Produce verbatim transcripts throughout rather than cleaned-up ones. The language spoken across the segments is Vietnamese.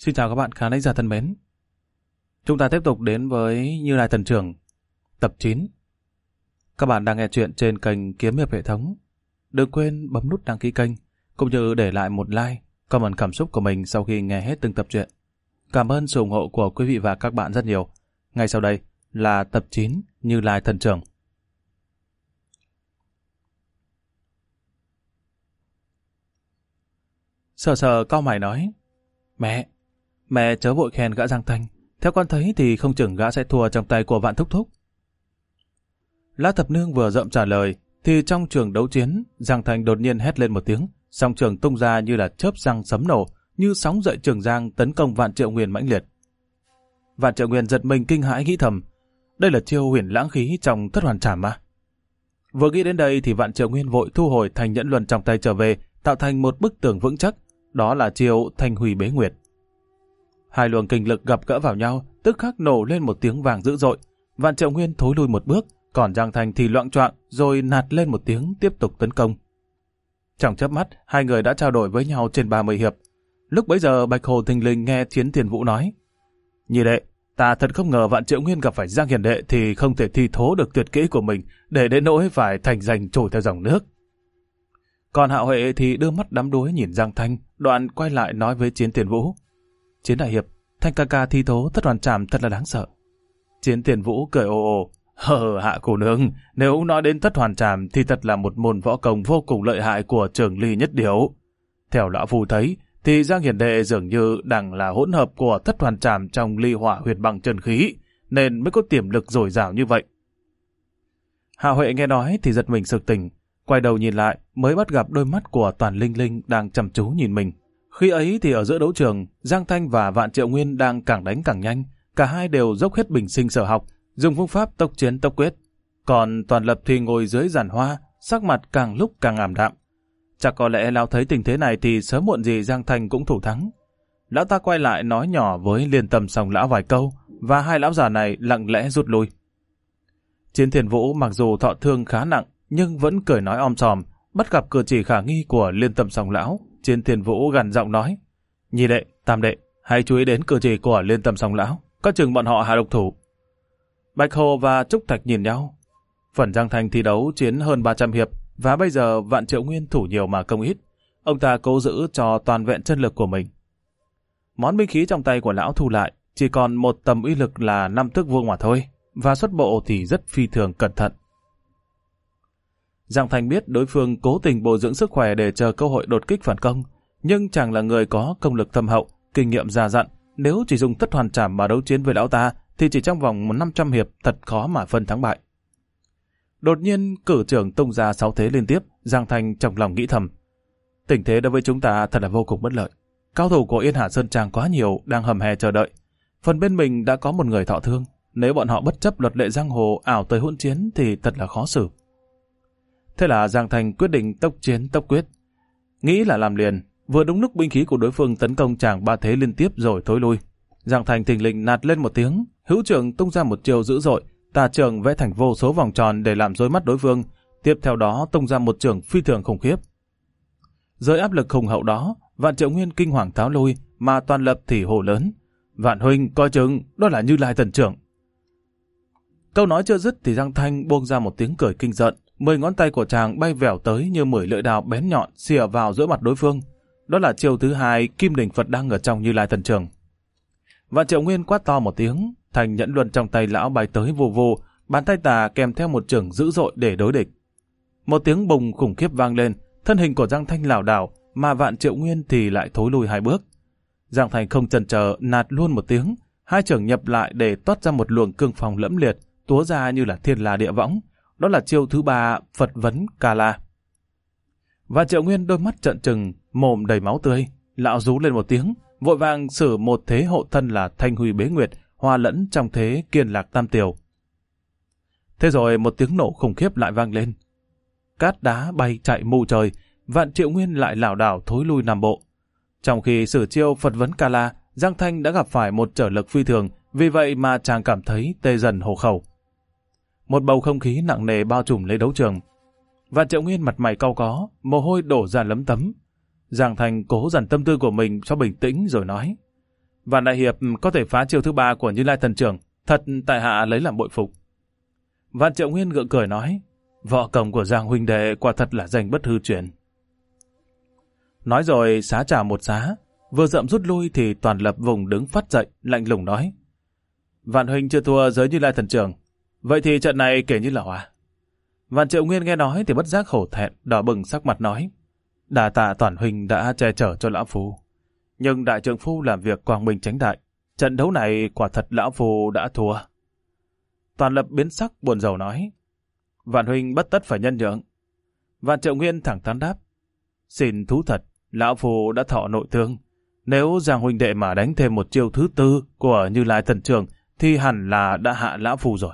Xin chào các bạn khán thính giả thân mến. Chúng ta tiếp tục đến với Như Lai Thần Trưởng, tập chín. Các bạn đang nghe chuyện trên kênh Kiếm Hiệp Hệ Thống. Đừng quên bấm nút đăng ký kênh, cũng như để lại một like, comment cảm xúc của mình sau khi nghe hết từng tập truyện. Cảm ơn sự ủng hộ của quý vị và các bạn rất nhiều. Ngay sau đây là tập chín Như Lai Thần Trưởng. Sờ sờ cau mày nói: Mẹ, mẹ chớ vội khen gã Giang Thanh. Theo con thấy thì không chừng gã sẽ thua trong tay của Vạn Thúc Thúc. Lã Thập Nương vừa dậm trả lời, thì trong trường đấu chiến, Giang Thanh đột nhiên hét lên một tiếng, song trường tung ra như là chớp răng sấm nổ, như sóng dậy Trường Giang tấn công Vạn Triệu Nguyên mãnh liệt. Vạn Triệu Nguyên giật mình kinh hãi nghĩ thầm, đây là chiêu huyền lãng khí trong Thất Hoàn Trảm mà. Vừa nghĩ đến đây thì Vạn Triệu Nguyên vội thu hồi Thanh Nhẫn Luân trong tay trở về, tạo thành một bức tường vững chắc, đó là chiêu Thanh Huy Bế Nguyệt. Hai luồng kinh lực gặp gỡ vào nhau, tức khắc nổ lên một tiếng vàng dữ dội. Vạn Triệu Nguyên thối lui một bước, còn Giang Thanh thì loạng choạng rồi nạt lên một tiếng tiếp tục tấn công. Trong chớp mắt, hai người đã trao đổi với nhau trên ba mươi hiệp. Lúc bấy giờ Bạch Hồ thình lình nghe Chiến Tiền Vũ nói: Nhị đệ, ta thật không ngờ Vạn Triệu Nguyên gặp phải Giang Hiền đệ thì không thể thi thố được tuyệt kỹ của mình, để đến nỗi phải thành danh trôi theo dòng nước. Còn Hạo Huệ thì đưa mắt đắm đuối nhìn Giang Thanh, đoạn quay lại nói với Chiến Tiền Vũ: Chiến đại hiệp, Thanh ca ca thi thố Thất Hoàn Trảm thật là đáng sợ. Chiến Tiền Vũ cười ồ ồ: Hờ hạ cô nương, nếu nói đến Thất Hoàn Trảm thì thật là một môn võ công vô cùng lợi hại của Trường Ly Nhất Điểu. Theo lão phu thấy, thì Giang Hiền đệ dường như đang là hỗn hợp của Thất Hoàn Trảm trong Ly Hỏa Huyệt Băng Chân Khí, nên mới có tiềm lực dồi dào như vậy. Hạ Huệ nghe nói thì giật mình sực tỉnh, quay đầu nhìn lại mới bắt gặp đôi mắt của Toàn Linh Linh đang chăm chú nhìn mình. Khi ấy thì ở giữa đấu trường, Giang Thanh và Vạn Triệu Nguyên đang càng đánh càng nhanh, cả hai đều dốc hết bình sinh sở học, dùng phương pháp tốc chiến tốc quyết. Còn Toàn Lập thì ngồi dưới giàn hoa, sắc mặt càng lúc càng ảm đạm. Chắc có lẽ lão thấy tình thế này thì sớm muộn gì Giang Thanh cũng thủ thắng. Lão ta quay lại nói nhỏ với Liên Tâm Song lão vài câu, và hai lão già này lặng lẽ rút lui. Chiến Thiền Vũ mặc dù thọ thương khá nặng, nhưng vẫn cười nói om sòm, bắt gặp cử chỉ khả nghi của Liên Tâm Song lão. Chiến Thiền Vũ gằn giọng nói: Nhị đệ, tam đệ, hãy chú ý đến cử chỉ của Liên Tâm Song lão, có chừng bọn họ hạ độc thủ. Bạch Hồ và Trúc Thạch nhìn nhau. Phần Giang Thanh thi đấu chiến hơn ba trăm hiệp, và bây giờ Vạn Triệu Nguyên thủ nhiều mà công ít. Ông ta cố giữ cho toàn vẹn chân lực của mình. Món binh khí trong tay của lão thu lại, chỉ còn một tầm uy lực là năm thước vuông mà thôi, và xuất bộ thì rất phi thường cẩn thận. Giang Thanh biết đối phương cố tình bồi dưỡng sức khỏe để chờ cơ hội đột kích phản công, nhưng chàng là người có công lực thâm hậu, kinh nghiệm già dặn, nếu chỉ dùng Thất Hoàn Trảm mà đấu chiến với lão ta thì chỉ trong vòng năm trăm hiệp thật khó mà phân thắng bại. Đột nhiên cử trưởng tung ra sáu thế liên tiếp, Giang Thanh trong lòng nghĩ thầm: tình thế đối với chúng ta thật là vô cùng bất lợi. Cao thủ của Yên Hà Sơn Trang quá nhiều đang hầm hè chờ đợi. Phần bên mình đã có một người thọ thương, nếu bọn họ bất chấp luật lệ giang hồ ảo tới hỗn chiến thì thật là khó xử. Thế là Giang Thanh quyết định tốc chiến tốc quyết. Nghĩ là làm liền, vừa đúng lúc binh khí của đối phương tấn công chàng ba thế liên tiếp rồi thối lui. Giang Thanh thình lình nạt lên một tiếng, hữu trưởng tung ra một chiều dữ dội, tà trường vẽ thành vô số vòng tròn để làm rối mắt đối phương, tiếp theo đó tung ra một trường phi thường khủng khiếp. Dưới áp lực hùng hậu đó, Vạn Triệu Nguyên kinh hoàng tháo lui, mà Toàn Lập thì hô lớn: Vạn huynh coi chừng, đó là Như Lai Thần Trưởng. Câu nói chưa dứt thì Giang Thanh buông ra một tiếng cười kinh giận. Mười ngón tay của chàng bay vèo tới như mười lưỡi đao bén nhọn xìa vào giữa mặt đối phương. Đó là chiêu thứ hai Kim Đỉnh Phật Đăng ở trong Như Lai Thần Trưởng. Vạn Triệu Nguyên quát to một tiếng, Thanh Nhẫn Luân trong tay lão bay tới vù vù, bàn tay tà kèm theo một chưởng dữ dội để đối địch. Một tiếng bùng khủng khiếp vang lên, thân hình của Giang Thanh lảo đảo, mà Vạn Triệu Nguyên thì lại thối lui hai bước. Giang Thanh không chần chờ nạt luôn một tiếng, hai chưởng nhập lại để toát ra một luồng cương phong lẫm liệt, túa ra như là thiên la địa võng. Đó là chiêu thứ ba Phật Vấn Ca La. Vạn Triệu Nguyên đôi mắt trợn trừng, mồm đầy máu tươi, lão rú lên một tiếng, vội vàng sử một thế hộ thân là Thanh Huy Bế Nguyệt, hòa lẫn trong thế Kiên Lạc Tam Tiểu. Thế rồi một tiếng nổ khủng khiếp lại vang lên. Cát đá bay chạy mù trời, Vạn Triệu Nguyên lại lảo đảo thối lui năm bộ. Trong khi sử chiêu Phật Vấn Ca La, Giang Thanh đã gặp phải một trở lực phi thường, vì vậy mà chàng cảm thấy tê dần hổ khẩu. Một bầu không khí nặng nề bao trùm lấy đấu trường. Vạn Triệu Nguyên mặt mày cau có, mồ hôi đổ ra lấm tấm. Giang Thanh cố dằn tâm tư của mình cho bình tĩnh rồi nói: Vạn đại hiệp có thể phá chiêu thứ ba của Như Lai thần trưởng, thật tại hạ lấy làm bội phục. Vạn Triệu Nguyên gượng cười nói, võ công của Giang huynh đệ quả thật là danh bất hư truyền. Nói rồi xá trả một xá, vừa dậm rút lui thì Toàn Lập vùng đứng phát dậy, lạnh lùng nói, Vạn huynh chưa thua giới Như Lai thần trưởng, vậy thì trận này kể như là hòa. Vạn Triệu Nguyên nghe nói thì bất giác hổ thẹn, đỏ bừng sắc mặt nói, đà tạ Toàn huynh đã che chở cho lão phu, nhưng đại trượng phu làm việc quang minh chánh đại, trận đấu này quả thật lão phu đã thua. Toàn Lập biến sắc buồn rầu nói, Vạn huynh bất tất phải nhân nhượng. Vạn Triệu Nguyên thẳng thắn đáp, xin thú thật, lão phu đã thọ nội thương, nếu Giang huynh đệ mà đánh thêm một chiêu thứ tư của Như Lai thần trưởng thì hẳn là đã hạ lão phu rồi.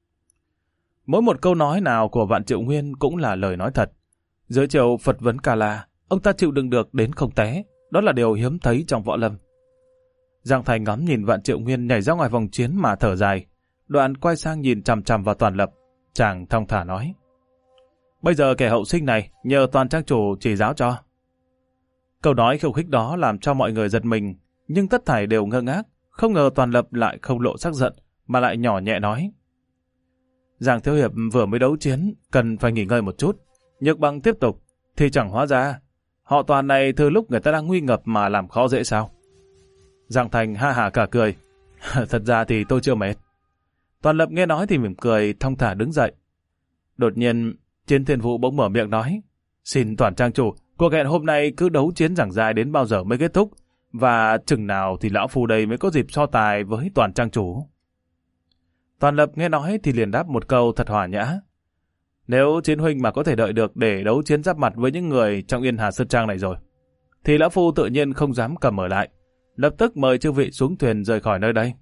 Mỗi một câu nói nào của Vạn Triệu Nguyên cũng là lời nói thật. Dưới chiều Phật vấn Ca La, ông ta chịu đựng được đến không té, đó là điều hiếm thấy trong võ lâm. Giang Thành ngắm nhìn Vạn Triệu Nguyên nhảy ra ngoài vòng chiến mà thở dài, đoạn quay sang nhìn chằm chằm vào Toàn Lập, chàng thong thả nói, bây giờ kẻ hậu sinh này nhờ Toàn trang chủ chỉ giáo cho. Câu nói khiêu khích đó làm cho mọi người giật mình, nhưng tất thảy đều ngơ ngác, không ngờ Toàn Lập lại không lộ sắc giận, mà lại nhỏ nhẹ nói, Giang thiếu hiệp vừa mới đấu chiến, cần phải nghỉ ngơi một chút, nhược bằng tiếp tục, thì chẳng hóa ra, họ Toàn này từ lúc người ta đang nguy ngập mà làm khó dễ sao. Giang Thành ha hả cả cười, thật ra thì tôi chưa mệt. Toàn Lập nghe nói thì mỉm cười, thong thả đứng dậy. Đột nhiên, Chiến Thiên Vũ bỗng mở miệng nói, xin Toàn trang chủ, cuộc hẹn hôm nay cứ đấu chiến giảng dài đến bao giờ mới kết thúc, và chừng nào thì lão phu đây mới có dịp so tài với Toàn trang chủ. Toàn Lập nghe nói thì liền đáp một câu thật hòa nhã, nếu Chiến huynh mà có thể đợi được để đấu chiến giáp mặt với những người trong Yên Hà Sơn Trang này rồi, thì lão phu tự nhiên không dám cầm ở lại, lập tức mời chư vị xuống thuyền rời khỏi nơi đây.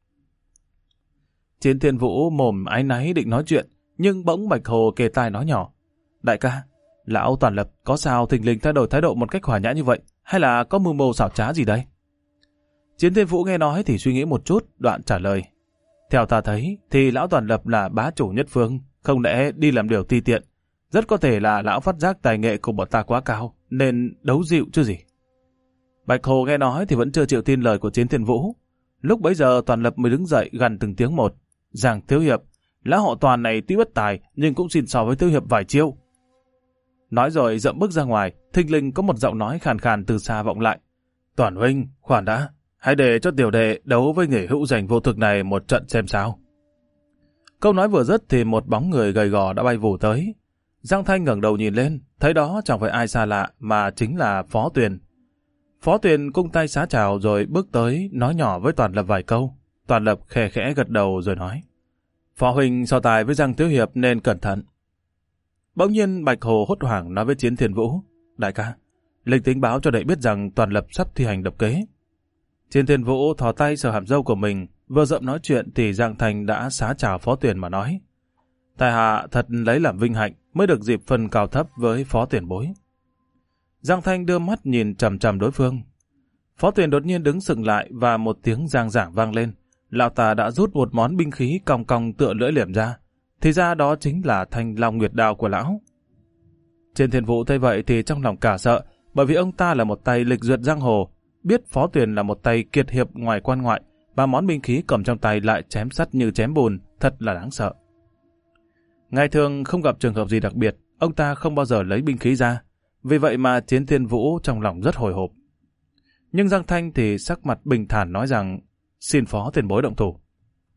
Chiến Thiên Vũ mồm áy náy định nói chuyện, nhưng bỗng Bạch Hồ kề tai nói nhỏ, đại ca, lão Toàn Lập có sao thình lình thay đổi thái độ một cách hòa nhã như vậy, hay là có mưu mô xảo trá gì đây? Chiến Thiên Vũ nghe nói thì suy nghĩ một chút, đoạn trả lời, theo ta thấy thì lão Toàn Lập là bá chủ nhất phương, không lẽ đi làm điều ti tiện, rất có thể là lão phát giác tài nghệ của bọn ta quá cao, nên đấu dịu chứ gì. Bạch Hồ nghe nói thì vẫn chưa chịu tin lời của Chiến Thiên Vũ. Lúc bấy giờ Toàn Lập mới đứng dậy gằn từng tiếng một, Giang thiếu hiệp, lão họ Toàn này tuy bất tài nhưng cũng xin so với thiếu hiệp vài chiêu. Nói rồi dậm bước ra ngoài, thình lình có một giọng nói khàn khàn từ xa vọng lại, Toàn huynh, khoan đã, hãy để cho tiểu đệ đấu với người hữu danh vô thực này một trận xem sao. Câu nói vừa dứt thì một bóng người gầy gò đã bay vù tới. Giang Thanh ngẩng đầu nhìn lên, thấy đó chẳng phải ai xa lạ mà chính là Phó Tuyền. Phó Tuyền cung tay xá chào rồi bước tới nói nhỏ với Toàn Lập vài câu. Toàn Lập khẽ khẽ gật đầu rồi nói, Phó huynh so tài với Giang thiếu hiệp nên cẩn thận. Bỗng nhiên Bạch Hồ hốt hoảng nói với Chiến Thiên Vũ, đại ca, linh tính báo cho đệ biết rằng Toàn Lập sắp thi hành độc kế. Chiến Thiên Vũ thò tay sờ hàm râu của mình, vừa dậm nói chuyện thì Giang Thành đã xá chào Phó Tuyền mà nói, tại hạ thật lấy làm vinh hạnh mới được dịp phân cao thấp với Phó tiền bối. Giang Thanh đưa mắt nhìn chằm chằm đối phương. Phó Tuyền đột nhiên đứng sững lại và một tiếng giang giảng vang lên. Lão ta đã rút một món binh khí cong cong tựa lưỡi liềm ra. Thì ra đó chính là thanh long nguyệt đao của lão. Trên Thiên Vũ thấy vậy thì trong lòng cả sợ, bởi vì ông ta là một tay lịch duyệt giang hồ, biết Phó Tuyền là một tay kiệt hiệp ngoài quan ngoại, và món binh khí cầm trong tay lại chém sắt như chém bùn, thật là đáng sợ. Ngày thường không gặp trường hợp gì đặc biệt, ông ta không bao giờ lấy binh khí ra, vì vậy mà Chiến Thiên Vũ trong lòng rất hồi hộp. Nhưng Giang Thanh thì sắc mặt bình thản nói rằng, xin Phó tiền bối động thủ.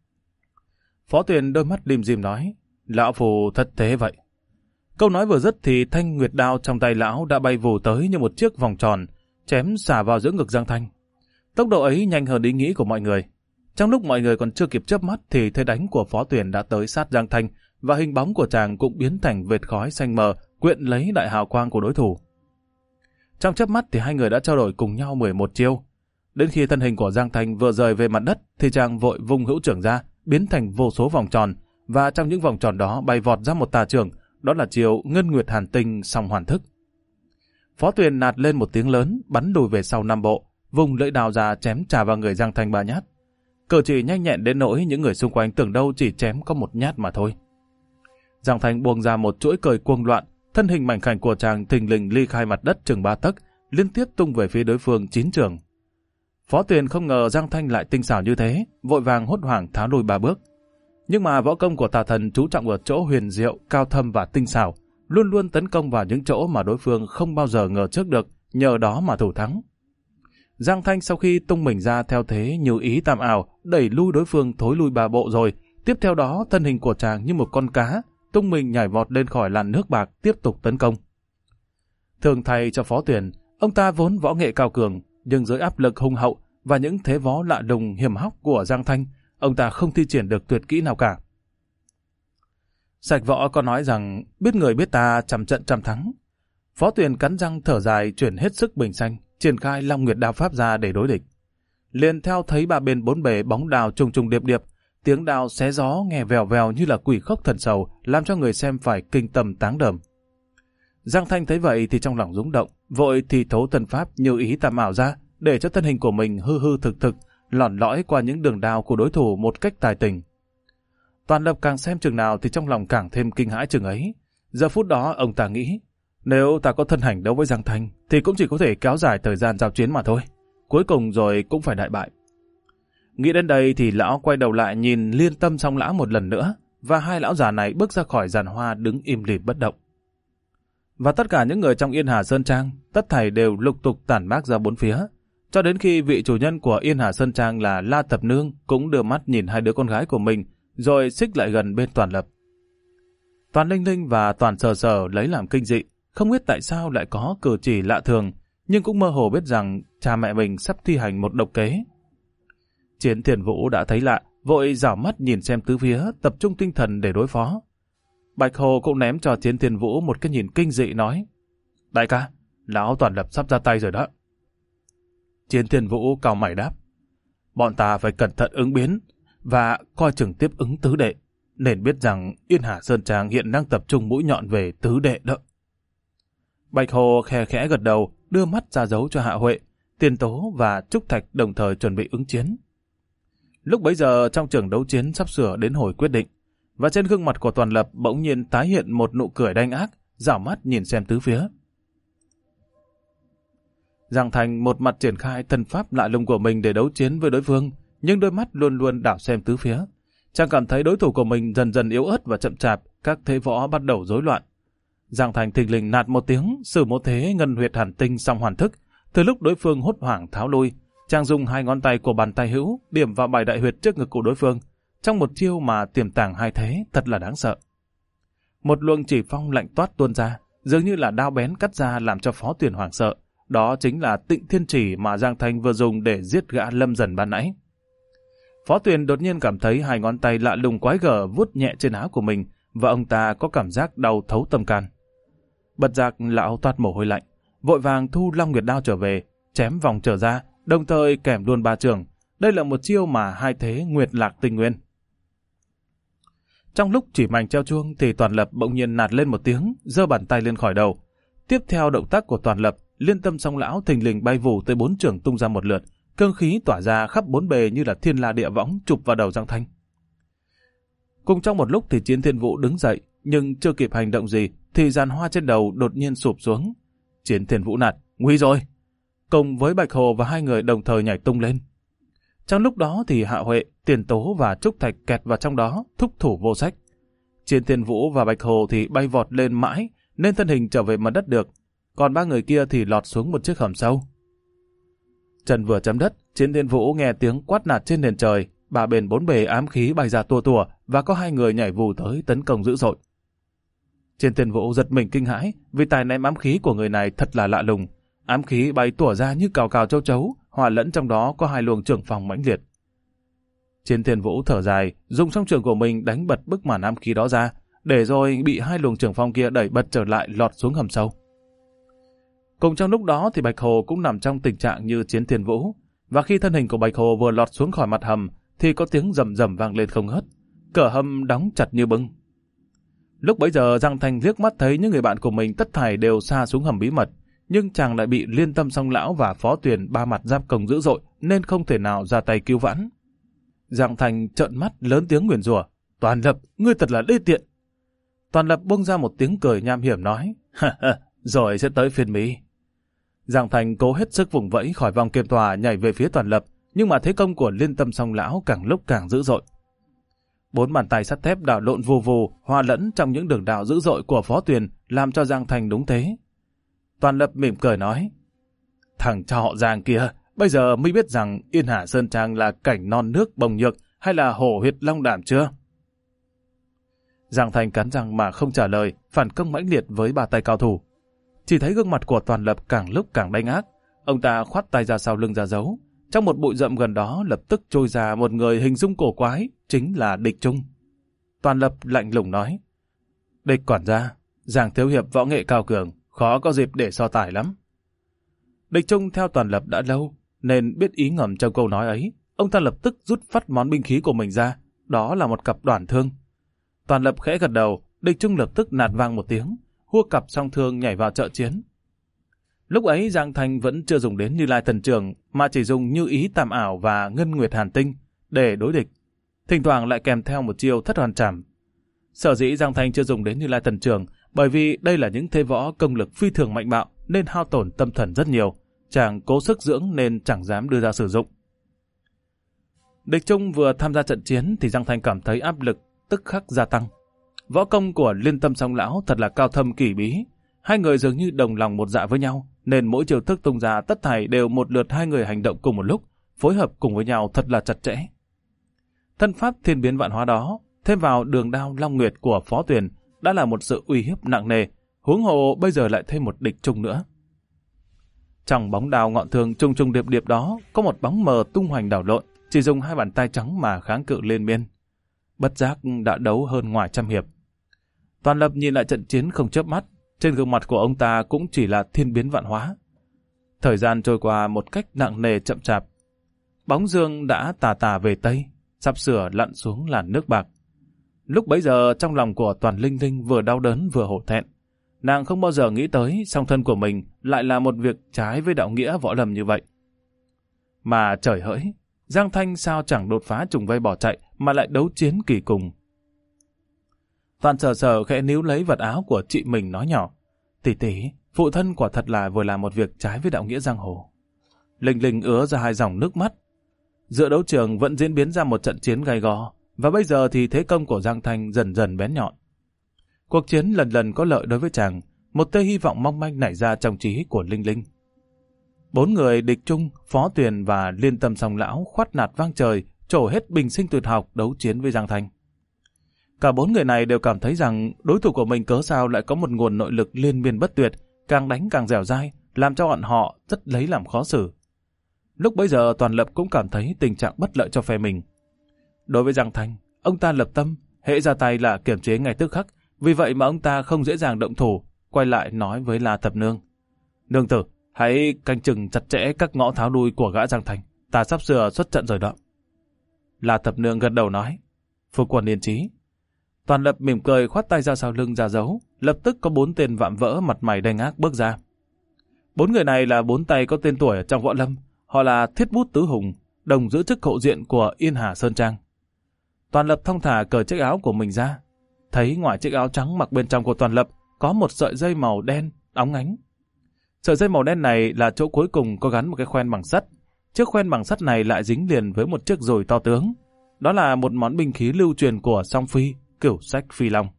Phó Tuyền đôi mắt lim dim nói, lão phù thất thế vậy. Câu nói vừa dứt thì thanh nguyệt đao trong tay lão đã bay vù tới như một chiếc vòng tròn, chém xả vào giữa ngực Giang Thanh. Tốc độ ấy nhanh hơn ý nghĩ của mọi người. Trong lúc mọi người còn chưa kịp chớp mắt thì thế đánh của Phó Tuyền đã tới sát Giang Thanh, và hình bóng của chàng cũng biến thành vệt khói xanh mờ, quyện lấy đại hào quang của đối thủ. Trong chớp mắt thì hai người đã trao đổi cùng nhau mười một chiêu. Đến khi thân hình của Giang Thanh vừa rời về mặt đất thì chàng vội vung hữu trưởng ra, biến thành vô số vòng tròn, và trong những vòng tròn đó bay vọt ra một tà trưởng, đó là chiêu Ngân Nguyệt Hàn Tinh song hoàn thức. Phó Tuyền nạt lên một tiếng lớn, bắn lùi về sau năm bộ, vùng lưỡi đao ra chém trả vào người Giang Thanh ba nhát. Cử chỉ nhanh nhẹn đến nỗi những người xung quanh tưởng đâu chỉ chém có một nhát mà thôi. Giang Thanh buông ra một chuỗi cười cuồng loạn, thân hình mảnh khảnh của chàng thình lình ly khai mặt đất chừng ba tấc, liên tiếp tung về phía đối phương chín trường. Phó Tuyền không ngờ Giang Thanh lại tinh xảo như thế, vội vàng hốt hoảng tháo lùi ba bước. Nhưng mà võ công của tà thần chú trọng ở chỗ huyền diệu, cao thâm và tinh xảo, luôn luôn tấn công vào những chỗ mà đối phương không bao giờ ngờ trước được, nhờ đó mà thủ thắng. Giang Thanh sau khi tung mình ra theo thế như ý tam ảo, đẩy lui đối phương thối lui ba bộ rồi, tiếp theo đó thân hình của chàng như một con cá, tung mình nhảy vọt lên khỏi làn nước bạc tiếp tục tấn công. Thường thay cho Phó Tuyền, ông ta vốn võ nghệ cao cường, nhưng dưới áp lực hùng hậu và những thế võ lạ lùng hiểm hóc của Giang Thanh, ông ta không thi triển được tuyệt kỹ nào cả. Sạch võ có nói rằng biết người biết ta trăm trận trăm thắng. Phó Tuyền cắn răng thở dài, chuyển hết sức bình xanh, triển khai Long Nguyệt đao pháp ra để đối địch. Liền theo thấy ba bên bốn bề bóng đào trùng trùng điệp điệp, tiếng đao xé gió nghe vèo vèo như là quỷ khóc thần sầu, làm cho người xem phải kinh tâm táng đờm. Giang Thanh thấy vậy thì trong lòng rúng động, vội thì thố thần pháp như ý tam ảo ra, để cho thân hình của mình hư hư thực thực, lỏn lõi qua những đường đao của đối thủ một cách tài tình. Toàn Lập càng xem chừng nào thì trong lòng càng thêm kinh hãi chừng ấy. Giờ phút đó ông ta nghĩ, nếu ta có thân hành đấu với Giang Thanh thì cũng chỉ có thể kéo dài thời gian giao chiến mà thôi. Cuối cùng rồi cũng phải đại bại. Nghĩ đến đây thì lão quay đầu lại nhìn Liên Tâm Song Lão một lần nữa, và hai lão già này bước ra khỏi giàn hoa đứng im lìm bất động. Và tất cả những người trong Yên Hà Sơn Trang, tất thảy đều lục tục tản mát ra bốn phía, cho đến khi vị chủ nhân của Yên Hà Sơn Trang là La Thập Nương cũng đưa mắt nhìn hai đứa con gái của mình, rồi xích lại gần bên Toàn Lập. Toàn Linh Linh và Toàn Sờ Sờ lấy làm kinh dị, không biết tại sao lại có cử chỉ lạ thường, nhưng cũng mơ hồ biết rằng cha mẹ mình sắp thi hành một độc kế. Chiến Thiên Vũ đã thấy lạ, vội rảo mắt nhìn xem tứ phía, tập trung tinh thần để đối phó. Bạch Hồ cũng ném cho Chiến Thiên Vũ một cái nhìn kinh dị nói, đại ca, lão Toàn Lập sắp ra tay rồi đó. Chiến Thiên Vũ cau mày đáp, bọn ta phải cẩn thận ứng biến và coi chừng tiếp ứng tứ đệ, nên biết rằng Yên Hà Sơn Trang hiện đang tập trung mũi nhọn về tứ đệ đó. Bạch Hồ khe khẽ gật đầu, đưa mắt ra dấu cho Hạ Huệ, Tiền Tố và Trúc Thạch đồng thời chuẩn bị ứng chiến. Lúc bấy giờ trong trường đấu chiến sắp sửa đến hồi quyết định, và trên gương mặt của Toàn Lập bỗng nhiên tái hiện một nụ cười đanh ác, rảo mắt nhìn xem tứ phía. Giang Thành một mặt triển khai thần pháp lạ lùng của mình để đấu chiến với đối phương, nhưng đôi mắt luôn luôn đảo xem tứ phía. Chàng cảm thấy đối thủ của mình dần dần yếu ớt và chậm chạp, các thế võ bắt đầu rối loạn. Giang Thành thình lình nạt một tiếng, sử một thế ngân huyệt hàn tinh xong hoàn thức. Từ lúc đối phương hốt hoảng tháo lui, chàng dùng hai ngón tay của bàn tay hữu điểm vào bài đại huyệt trước ngực của đối phương, trong một chiêu mà tiềm tàng hai thế thật là đáng sợ. Một luồng chỉ phong lạnh toát tuôn ra, dường như là đao bén cắt ra làm cho Phó Tuyền hoảng sợ. Đó chính là Tịnh Thiên Chỉ mà Giang Thanh vừa dùng để giết gã Lâm Dần ban nãy. Phó Tuyền đột nhiên cảm thấy hai ngón tay lạ lùng quái gở vuốt nhẹ trên áo của mình, và ông ta có cảm giác đau thấu tâm can. Bật giác lão toát mồ hôi lạnh, vội vàng thu Long Nguyệt đao trở về, chém vòng trở ra, đồng thời kèm luôn ba trường. Đây là một chiêu mà hai thế Nguyệt Lạc Tinh Nguyên. Trong lúc chỉ mảnh treo chuông thì Toàn Lập bỗng nhiên nạt lên một tiếng, giơ bàn tay lên khỏi đầu. Tiếp theo động tác của Toàn Lập, Liên Tâm Song Lão thình lình bay vù tới bốn trường tung ra một lượt, cương khí tỏa ra khắp bốn bề như là thiên la địa võng chụp vào đầu Giang Thanh. Cùng trong một lúc thì Chiến Thiên Vũ đứng dậy, nhưng chưa kịp hành động gì thì giàn hoa trên đầu đột nhiên sụp xuống. Chiến Thiên Vũ nạt, nguy rồi! Cùng với Bạch Hồ và hai người đồng thời nhảy tung lên. Trong lúc đó thì Hạ Huệ, Tiền Tố và Trúc Thạch kẹt vào trong đó, thúc thủ vô sách. Chiến Thiên Vũ và Bạch Hồ thì bay vọt lên mãi, nên thân hình trở về mặt đất được. Còn ba người kia thì lọt xuống một chiếc hầm sâu. Chân vừa chấm đất, Chiến Thiên Vũ nghe tiếng quát nạt trên nền trời, ba bên bốn bề ám khí bay ra tua tủa và có hai người nhảy vù tới tấn công dữ dội. Chiến Thiên Vũ giật mình kinh hãi vì tài ném ám khí của người này thật là lạ lùng. Ám khí bay tủa ra như cào cào châu chấu, hòa lẫn trong đó có hai luồng trưởng phòng mãnh liệt. Chiến Thiên Vũ thở dài, dùng song trường của mình đánh bật bức màn ám khí đó ra, để rồi bị hai luồng trưởng phong kia đẩy bật trở lại lọt xuống hầm sâu. Cùng trong lúc đó thì Bạch Hồ cũng nằm trong tình trạng như Chiến Thiên Vũ, và khi thân hình của Bạch Hồ vừa lọt xuống khỏi mặt hầm thì có tiếng rầm rầm vang lên không ngớt, cửa hầm đóng chặt như bưng. Lúc bấy giờ Giang Thanh liếc mắt thấy những người bạn của mình tất thảy đều sa xuống hầm bí mật, nhưng chàng lại bị Liên Tâm Song Lão và Phó Tuyền ba mặt giáp công dữ dội nên không thể nào ra tay cứu vãn. Giang Thanh trợn mắt lớn tiếng nguyền rủa, Toàn Lập, ngươi thật là đê tiện. Toàn Lập buông ra một tiếng cười nham hiểm nói, ha ha, rồi sẽ tới phiên mỹ. Giang Thành cố hết sức vùng vẫy khỏi vòng kiềm tòa nhảy về phía Toàn Lập, nhưng mà thế công của Liên Tâm Song Lão càng lúc càng dữ dội. Bốn bàn tay sắt thép đảo lộn vù vù, hòa lẫn trong những đường đảo dữ dội của Phó Tuyền, làm cho Giang Thành đúng thế. Toàn Lập mỉm cười nói, thằng cha họ Giang kia, bây giờ mới biết rằng Yên Hà Sơn Trang là cảnh non nước bồng nhược hay là hổ huyệt long đảm chưa? Giang Thành cắn răng mà không trả lời, phản công mãnh liệt với ba tay cao thủ. Chỉ thấy gương mặt của Toàn Lập càng lúc càng đanh ác, ông ta khoát tay ra sau lưng ra dấu. Trong một bụi rậm gần đó lập tức trôi ra một người hình dung cổ quái, chính là Địch Trung. Toàn Lập lạnh lùng nói, Địch quản gia, Giang thiếu hiệp võ nghệ cao cường, khó có dịp để so tài lắm. Địch Trung theo Toàn Lập đã lâu, nên biết ý ngầm trong câu nói ấy. Ông ta lập tức rút phát món binh khí của mình ra, đó là một cặp đoản thương. Toàn Lập khẽ gật đầu, Địch Trung lập tức nạt vang một tiếng, hua cặp song thương nhảy vào trợ chiến. Lúc ấy Giang Thành vẫn chưa dùng đến Như Lai Thần Trường, mà chỉ dùng Như Ý Tam Ảo và Ngân Nguyệt Hàn Tinh để đối địch. Thỉnh thoảng lại kèm theo một chiêu Thất Hoàn Trảm. Sở dĩ Giang Thành chưa dùng đến Như Lai Thần Trường, bởi vì đây là những thế võ công lực phi thường mạnh bạo nên hao tổn tâm thần rất nhiều. Chàng cố sức dưỡng nên chẳng dám đưa ra sử dụng. Địch Trung vừa tham gia trận chiến thì Giang Thành cảm thấy áp lực tức khắc gia tăng. Võ công của Liên Tâm Song Lão thật là cao thâm kỳ bí. Hai người dường như đồng lòng một dạ với nhau, nên mỗi chiêu thức tung ra tất thảy đều một lượt hai người hành động cùng một lúc, phối hợp cùng với nhau thật là chặt chẽ. Thân pháp thiên biến vạn hóa đó, thêm vào đường đao Long Nguyệt của Phó Tuyền, đã là một sự uy hiếp nặng nề, huống hồ bây giờ lại thêm một Địch Trung nữa. Trong bóng đao ngọn thương trùng trùng điệp điệp đó, có một bóng mờ tung hoành đảo lộn, chỉ dùng hai bàn tay trắng mà kháng cự liên miên. Bất giác đã đấu hơn ngoài trăm hiệp. Toàn Lập nhìn lại trận chiến không chớp mắt, trên gương mặt của ông ta cũng chỉ là thiên biến vạn hóa. Thời gian trôi qua một cách nặng nề chậm chạp. Bóng dương đã tà tà về Tây, sắp sửa lặn xuống làn nước bạc. Lúc bấy giờ trong lòng của Toàn Linh Linh vừa đau đớn vừa hổ thẹn. Nàng không bao giờ nghĩ tới song thân của mình lại là một việc trái với đạo nghĩa võ lâm như vậy. Mà trời hỡi, Giang Thanh sao chẳng đột phá trùng vây bỏ chạy mà lại đấu chiến kỳ cùng. Toàn sờ sờ khẽ níu lấy vật áo của chị mình nói nhỏ, tỷ tỷ, phụ thân quả thật là vừa làm một việc trái với đạo nghĩa giang hồ. Linh Linh ứa ra hai dòng nước mắt. Giữa đấu trường vẫn diễn biến ra một trận chiến gay go, và bây giờ thì thế công của Giang Thanh dần dần bén nhọn. Cuộc chiến lần lần có lợi đối với chàng, một tia hy vọng mong manh nảy ra trong trí của Linh Linh. Bốn người Địch Trung, Phó Tuyền và Liên Tâm Song Lão khoát nạt vang trời, trổ hết bình sinh tuyệt học đấu chiến với Giang Thanh. Cả bốn người này đều cảm thấy rằng đối thủ của mình cớ sao lại có một nguồn nội lực liên miên bất tuyệt, càng đánh càng dẻo dai, làm cho bọn họ rất lấy làm khó xử. Lúc bấy giờ Toàn Lập cũng cảm thấy tình trạng bất lợi cho phe mình. Đối với Giang Thanh, ông ta lập tâm, hễ ra tay là kiềm chế ngay tức khắc, vì vậy mà ông ta không dễ dàng động thủ, quay lại nói với La Thập Nương. Nương tử, hãy canh chừng chặt chẽ các ngõ tháo đuôi của gã Giang Thanh, ta sắp sửa xuất trận rồi đó. La Thập Nương gật đầu nói, phu quân yên trí. Toàn Lập mỉm cười khoát tay ra sau lưng ra dấu, lập tức có bốn tên vạm vỡ mặt mày đanh ác bước ra. Bốn người này là bốn tay có tên tuổi ở trong võ lâm, họ là Thiết Bút Tứ Hùng, đồng giữ chức hậu diện của Yên Hà Sơn Trang. Toàn Lập thong thả cởi chiếc áo của mình ra, thấy ngoài chiếc áo trắng mặc bên trong của Toàn Lập có một sợi dây màu đen óng ánh. Sợi dây màu đen này là chỗ cuối cùng có gắn một cái khoen bằng sắt. Chiếc khoen bằng sắt này lại dính liền với một chiếc dùi to tướng. Đó là một món binh khí lưu truyền của Song Phi, Cửu Sách Phi Long.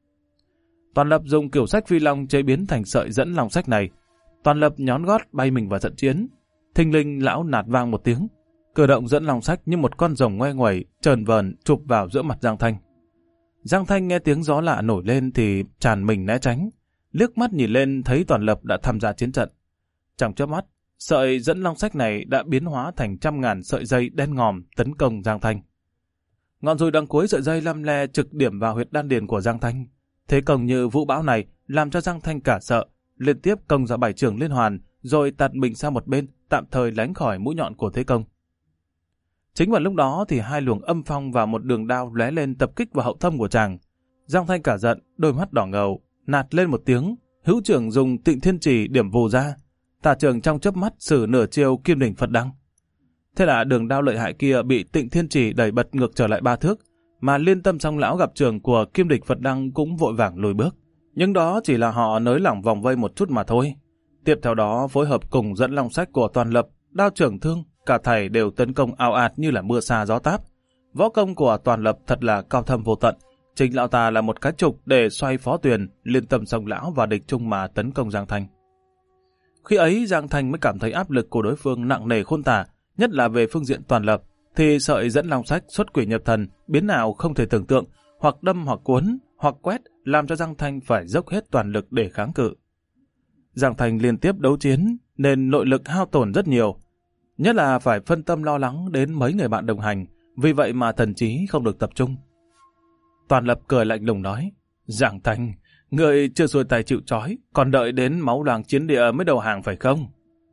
Toàn Lập dùng Cửu Sách Phi Long chế biến thành sợi dẫn long sách này. Toàn Lập nhón gót bay mình vào trận chiến. Thình lình lão nạt vang một tiếng, cử động dẫn long sách như một con rồng ngoe nguẩy trờn vờn chụp vào giữa mặt Giang Thanh. Giang Thanh nghe tiếng gió lạ nổi lên thì tràn mình né tránh, liếc mắt nhìn lên thấy Toàn Lập đã tham gia chiến trận. Trong chớp mắt, sợi dẫn long sách này đã biến hóa thành trăm ngàn sợi dây đen ngòm tấn công Giang Thanh. Ngọn dùi đằng cuối sợi dây lăm le trực điểm vào huyệt đan điền của Giang Thanh. Thế công như vũ bão này làm cho Giang Thanh cả sợ, liên tiếp công ra bảy trường liên hoàn, rồi tạt mình sang một bên, tạm thời lánh khỏi mũi nhọn của thế công. Chính vào lúc đó thì hai luồng âm phong và một đường đao lóe lên tập kích vào hậu thâm của chàng. Giang Thanh cả giận, đôi mắt đỏ ngầu, nạt lên một tiếng, hữu trưởng dùng Tịnh Thiên Chỉ điểm vù ra, tả trường trong chớp mắt sử nửa chiêu Kim Đỉnh Phật Đăng. Thế là đường đao lợi hại kia bị Tịnh Thiên Chỉ đẩy bật ngược trở lại ba thước, mà Liên Tâm Song Lão gặp trường của Kim Đỉnh Phật Đăng cũng vội vàng lùi bước. Nhưng đó chỉ là họ nới lỏng vòng vây một chút mà thôi. Tiếp theo đó phối hợp cùng dẫn long sách của Toàn Lập, Đao Trưởng Thương, cả thảy đều tấn công ào ạt như là mưa sa gió táp. Võ công của Toàn Lập thật là cao thâm vô tận. Chính lão ta là một cái trục để xoay Phó Tuyền, Liên Tâm Song Lão và địch chung mà tấn công Giang Thanh. Khi ấy Giang Thanh mới cảm thấy áp lực của đối phương nặng nề khôn tả, nhất là về phương diện Toàn Lập, thì sợi dẫn long sách xuất quỷ nhập thần, biến nào không thể tưởng tượng, hoặc đâm hoặc cuốn, hoặc quét, làm cho Giang Thanh phải dốc hết toàn lực để kháng cự. Giang Thanh liên tiếp đấu chiến, nên nội lực hao tổn rất nhiều, nhất là phải phân tâm lo lắng đến mấy người bạn đồng hành, vì vậy mà thần trí không được tập trung. Toàn Lập cười lạnh lùng nói, Giang Thanh, người chưa xuôi tay chịu trói, còn đợi đến máu loang chiến địa mới đầu hàng phải không?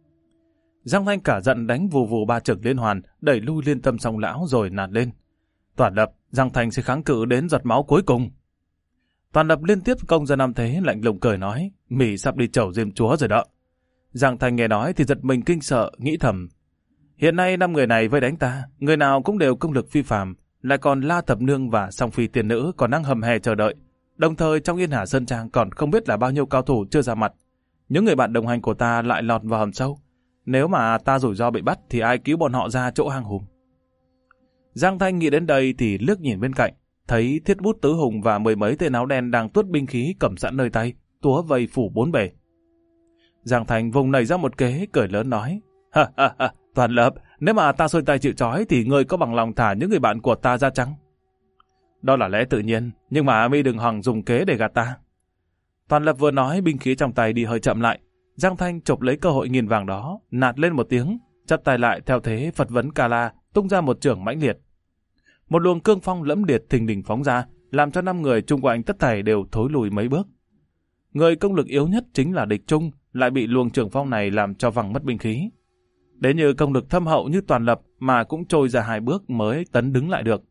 Giang Thanh cả giận đánh vù vù ba trực liên hoàn, đẩy lui Liên Tâm Song Lão rồi nạt lên. Toàn Lập, Giang Thanh sẽ kháng cự đến giọt máu cuối cùng. Toàn Lập liên tiếp công ra năm thế, lạnh lùng cười nói, mỉ sắp đi chầu Diêm Chúa rồi đó. Giang Thanh nghe nói thì giật mình kinh sợ, nghĩ thầm. Hiện nay năm người này vây đánh ta, người nào cũng đều công lực phi phàm, lại còn La Thập Nương và Song Phi Tiền Nữ còn đang hầm hè chờ đợi. Đồng thời trong Yên Hà Sơn Trang còn không biết là bao nhiêu cao thủ chưa ra mặt. Những người bạn đồng hành của ta lại lọt vào hầm sâu. Nếu mà ta rủi ro bị bắt thì ai cứu bọn họ ra chỗ hang hùm. Giang Thanh nghĩ đến đây thì liếc nhìn bên cạnh, thấy Thiết Bút Tứ Hùng và mười mấy tên áo đen đang tuốt binh khí cầm sẵn nơi tay, túa vây phủ bốn bề. Giang Thanh vùng nảy ra một kế, cười lớn nói, ha ha ha, Toàn Lập, nếu mà ta xuôi tay chịu trói thì ngươi có bằng lòng thả những người bạn của ta ra chăng? Đó là lẽ tự nhiên, nhưng mà mi đừng hòng dùng kế để gạt ta. Toàn Lập vừa nói, binh khí trong tay đi hơi chậm lại. Giang Thanh chộp lấy cơ hội nghìn vàng đó, nạt lên một tiếng, chắp tay lại theo thế Phật vấn Ca La, tung ra một chưởng mãnh liệt. Một luồng cương phong lẫm liệt thình lình phóng ra, làm cho năm người chung quanh tất thảy đều thối lùi mấy bước. Người công lực yếu nhất chính là địch chung, lại bị luồng chưởng phong này làm cho văng mất binh khí. Đến như công lực thâm hậu như Toàn Lập mà cũng trôi ra hai bước mới tấn đứng lại được.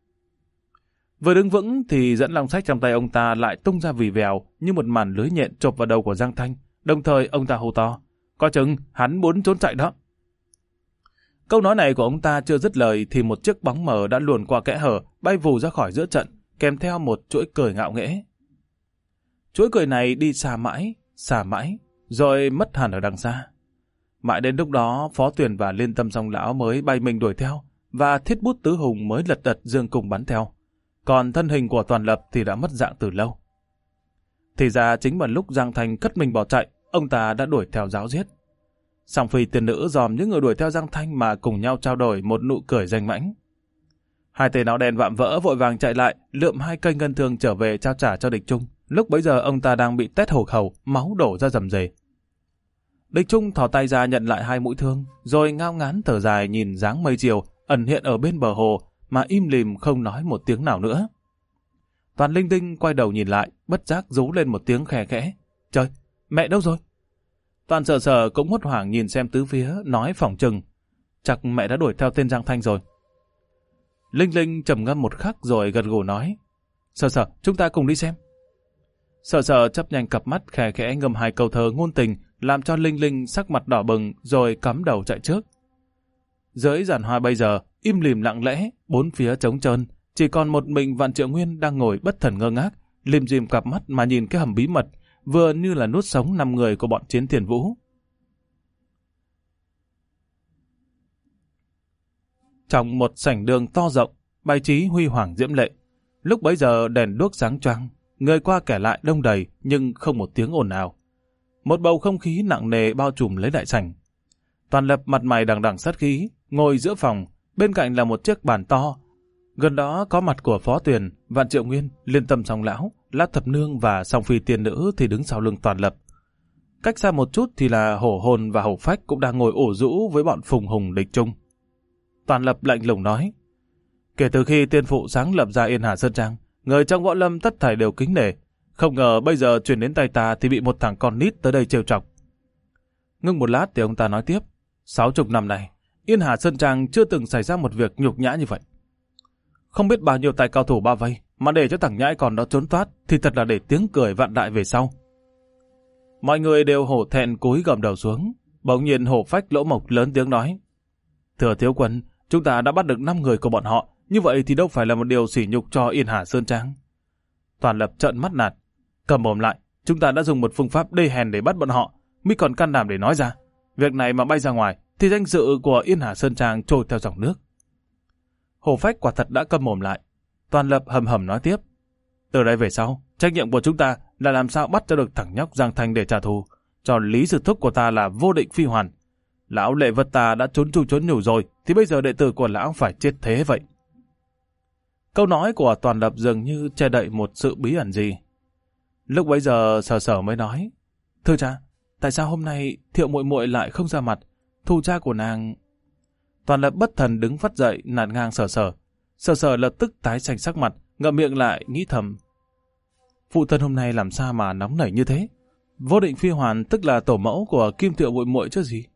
Vừa đứng vững thì dẫn long sách trong tay ông ta lại tung ra vì vèo như một màn lưới nhện chộp vào đầu của Giang Thanh, đồng thời ông ta hô to, coi chừng hắn muốn trốn chạy đó. Câu nói này của ông ta chưa dứt lời thì một chiếc bóng mờ đã luồn qua kẽ hở, bay vù ra khỏi giữa trận, kèm theo một chuỗi cười ngạo nghễ. Chuỗi cười này đi xa mãi, xa mãi, rồi mất hẳn ở đằng xa. Mãi đến lúc đó, Phó Tuyền và Liên Tâm Song Lão mới bay mình đuổi theo, và Thiết Bút Tứ Hùng mới lật đật dương cùng bắn theo. Còn thân hình của Toàn Lập thì đã mất dạng từ lâu. Thì ra chính vào lúc Giang Thanh cất mình bỏ chạy, ông ta đã đuổi theo giáo giết. Song Phi Tiền Nữ dòm những người đuổi theo Giang Thanh mà cùng nhau trao đổi một nụ cười danh mãnh. Hai tên áo đen vạm vỡ vội vàng chạy lại, lượm hai cây ngân thương trở về trao trả cho địch chung. Lúc bấy giờ ông ta đang bị tét hổ khẩu, máu đổ ra rầm rề. Địch chung thò tay ra nhận lại hai mũi thương, rồi ngao ngán thở dài nhìn dáng mây chiều ẩn hiện ở bên bờ hồ mà im lìm không nói một tiếng nào nữa. Toàn Linh Tinh quay đầu nhìn lại, bất giác rú lên một tiếng khè khẽ. Trời, mẹ đâu rồi? Toàn Sở Sở cũng hốt hoảng nhìn xem tứ phía, nói phỏng chừng. Chắc mẹ đã đuổi theo tên Giang Thanh rồi. Linh Linh trầm ngâm một khắc rồi gật gù nói. Sở Sở, chúng ta cùng đi xem. Sở Sở chấp nhanh cặp mắt khè khẽ ngâm hai câu thơ ngôn tình, làm cho Linh Linh sắc mặt đỏ bừng rồi cắm đầu chạy trước. Dưới giàn hoa bây giờ, im lìm lặng lẽ, bốn phía trống trơn, chỉ còn một mình Vạn Triệu Nguyên đang ngồi bất thần ngơ ngác, lim dim cặp mắt mà nhìn cái hầm bí mật, vừa như là nuốt sống năm người của bọn Chiến Thiền Vũ. Trong một sảnh đường to rộng, bài trí huy hoàng diễm lệ, lúc bấy giờ đèn đuốc sáng choang, người qua kẻ lại đông đầy nhưng không một tiếng ồn nào. Một bầu không khí nặng nề bao trùm lấy đại sảnh. Toàn Lập mặt mày đằng đằng sát khí, ngồi giữa phòng, bên cạnh là một chiếc bàn to. Gần đó có mặt của Phó Tuyền, Vạn Triệu Nguyên, Liên Tâm Song Lão, La Thập Nương và Song Phi Tiền Nữ thì đứng sau lưng Toàn Lập. Cách xa một chút thì là Hổ Hồn và Hổ Phách cũng đang ngồi ổ rũ với bọn Phùng Hùng địch chung. Toàn Lập lạnh lùng nói, kể từ khi tiên phụ sáng lập ra Yên Hà Sơn Trang, người trong võ lâm tất thảy đều kính nể. Không ngờ bây giờ truyền đến tay ta thì bị một thằng con nít tới đây trêu chọc. Ngưng một lát thì ông ta nói tiếp, sáu chục năm này, Yên Hà Sơn Trang chưa từng xảy ra một việc nhục nhã như vậy. Không biết bao nhiêu tay cao thủ bao vây, mà để cho thằng nhãi còn đó trốn thoát thì thật là để tiếng cười vạn đại về sau. Mọi người đều hổ thẹn cúi gầm đầu xuống. Bỗng nhiên Hổ Phách Lỗ Mộc lớn tiếng nói, thưa thiếu quân, chúng ta đã bắt được năm người của bọn họ, như vậy thì đâu phải là một điều sỉ nhục cho Yên Hà Sơn Trang. Toàn Lập trợn mắt nạt, cầm mồm lại, chúng ta đã dùng một phương pháp đê hèn để bắt bọn họ, mi còn can đảm để nói ra. Việc này mà bay ra ngoài, thì danh dự của Yên Hà Sơn Trang trôi theo dòng nước. Hồ Phách quả thật đã câm mồm lại. Toàn Lập hầm hầm nói tiếp. Từ đây về sau, trách nhiệm của chúng ta là làm sao bắt cho được thằng nhóc Giang Thanh để trả thù. Cho lý sự thúc của ta là Vô Định Phi Hoàn. Lão Lệ Vật ta đã trốn chu trốn nhủ rồi, thì bây giờ đệ tử của lão phải chết thế vậy. Câu nói của Toàn Lập dường như che đậy một sự bí ẩn gì. Lúc bấy giờ Sở Sở mới nói. Thưa cha, tại sao hôm nay Thiệu muội muội lại không ra mặt? Thù cha của nàng... Toàn Lập bất thần đứng phắt dậy nạt ngang Sở Sở. Sở Sở lập tức tái xanh sắc mặt, ngậm miệng lại nghĩ thầm. Phụ thân hôm nay làm sao mà nóng nảy như thế? Vô Định Phi Hoàn tức là tổ mẫu của Kim Thiệu muội muội chứ gì?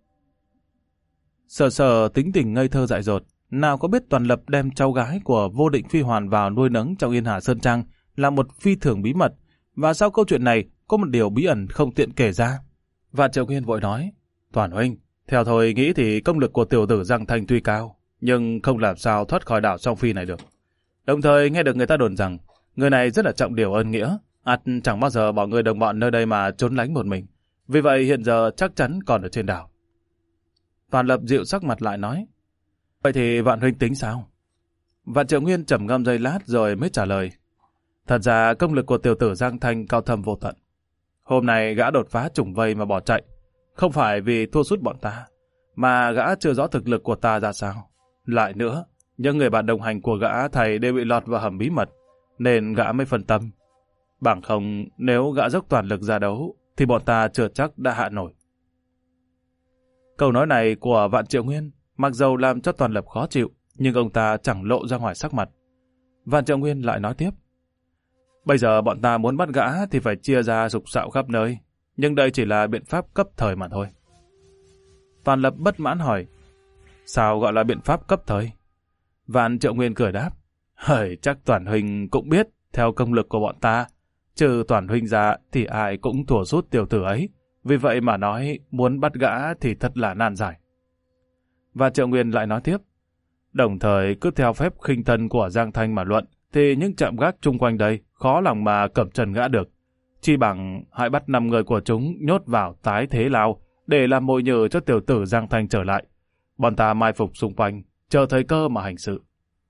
Sở Sở tính tình ngây thơ dại dột, nào có biết Toàn Lập đem cháu gái của Vô Định Phi Hoàn vào nuôi nấng trong Yên Hà Sơn Trang là một phi thường bí mật, và sau câu chuyện này có một điều bí ẩn không tiện kể ra. Vạn Triệu Nguyên vội nói, Toàn huynh, theo tôi nghĩ thì công lực của tiểu tử Giang Thanh tuy cao, nhưng không làm sao thoát khỏi đảo Song Phi này được. Đồng thời nghe được người ta đồn rằng người này rất là trọng điều ơn nghĩa, ắt chẳng bao giờ bỏ người đồng bọn nơi đây mà trốn lánh một mình. Vì vậy hiện giờ chắc chắn còn ở trên đảo. Toàn Lập dịu sắc mặt lại nói, vậy thì Vạn huynh tính sao? Vạn Triệu Nguyên trầm ngâm giây lát rồi mới trả lời, thật ra công lực của tiểu tử Giang Thanh cao thâm vô tận. Hôm nay gã đột phá trùng vây mà bỏ chạy, không phải vì thua sút bọn ta, mà gã chưa rõ thực lực của ta ra sao. Lại nữa, những người bạn đồng hành của gã thầy đều bị lọt vào hầm bí mật, nên gã mới phân tâm. Bằng không, nếu gã dốc toàn lực ra đấu, thì bọn ta chưa chắc đã hạ nổi. Câu nói này của Vạn Triệu Nguyên, mặc dầu làm cho Toàn Lập khó chịu, nhưng ông ta chẳng lộ ra ngoài sắc mặt. Vạn Triệu Nguyên lại nói tiếp, bây giờ bọn ta muốn bắt gã thì phải chia ra sục sạo khắp nơi, nhưng đây chỉ là biện pháp cấp thời mà thôi. Toàn Lập bất mãn hỏi, sao gọi là biện pháp cấp thời? Vạn Triệu Nguyên cười đáp, hời, chắc Toàn huynh cũng biết, theo công lực của bọn ta, trừ Toàn huynh ra thì ai cũng thua sút tiểu tử ấy, vì vậy mà nói muốn bắt gã thì thật là nan giải. Vạn Triệu Nguyên lại nói tiếp, đồng thời cứ theo phép khinh thân của Giang Thanh mà luận, thì những trạm gác chung quanh đây khó lòng mà cẩm trần gã được. Chi bằng hãy bắt năm người của chúng nhốt vào tái thế lao để làm mồi nhử cho tiểu tử Giang Thanh trở lại. Bọn ta mai phục xung quanh, chờ thời cơ mà hành sự.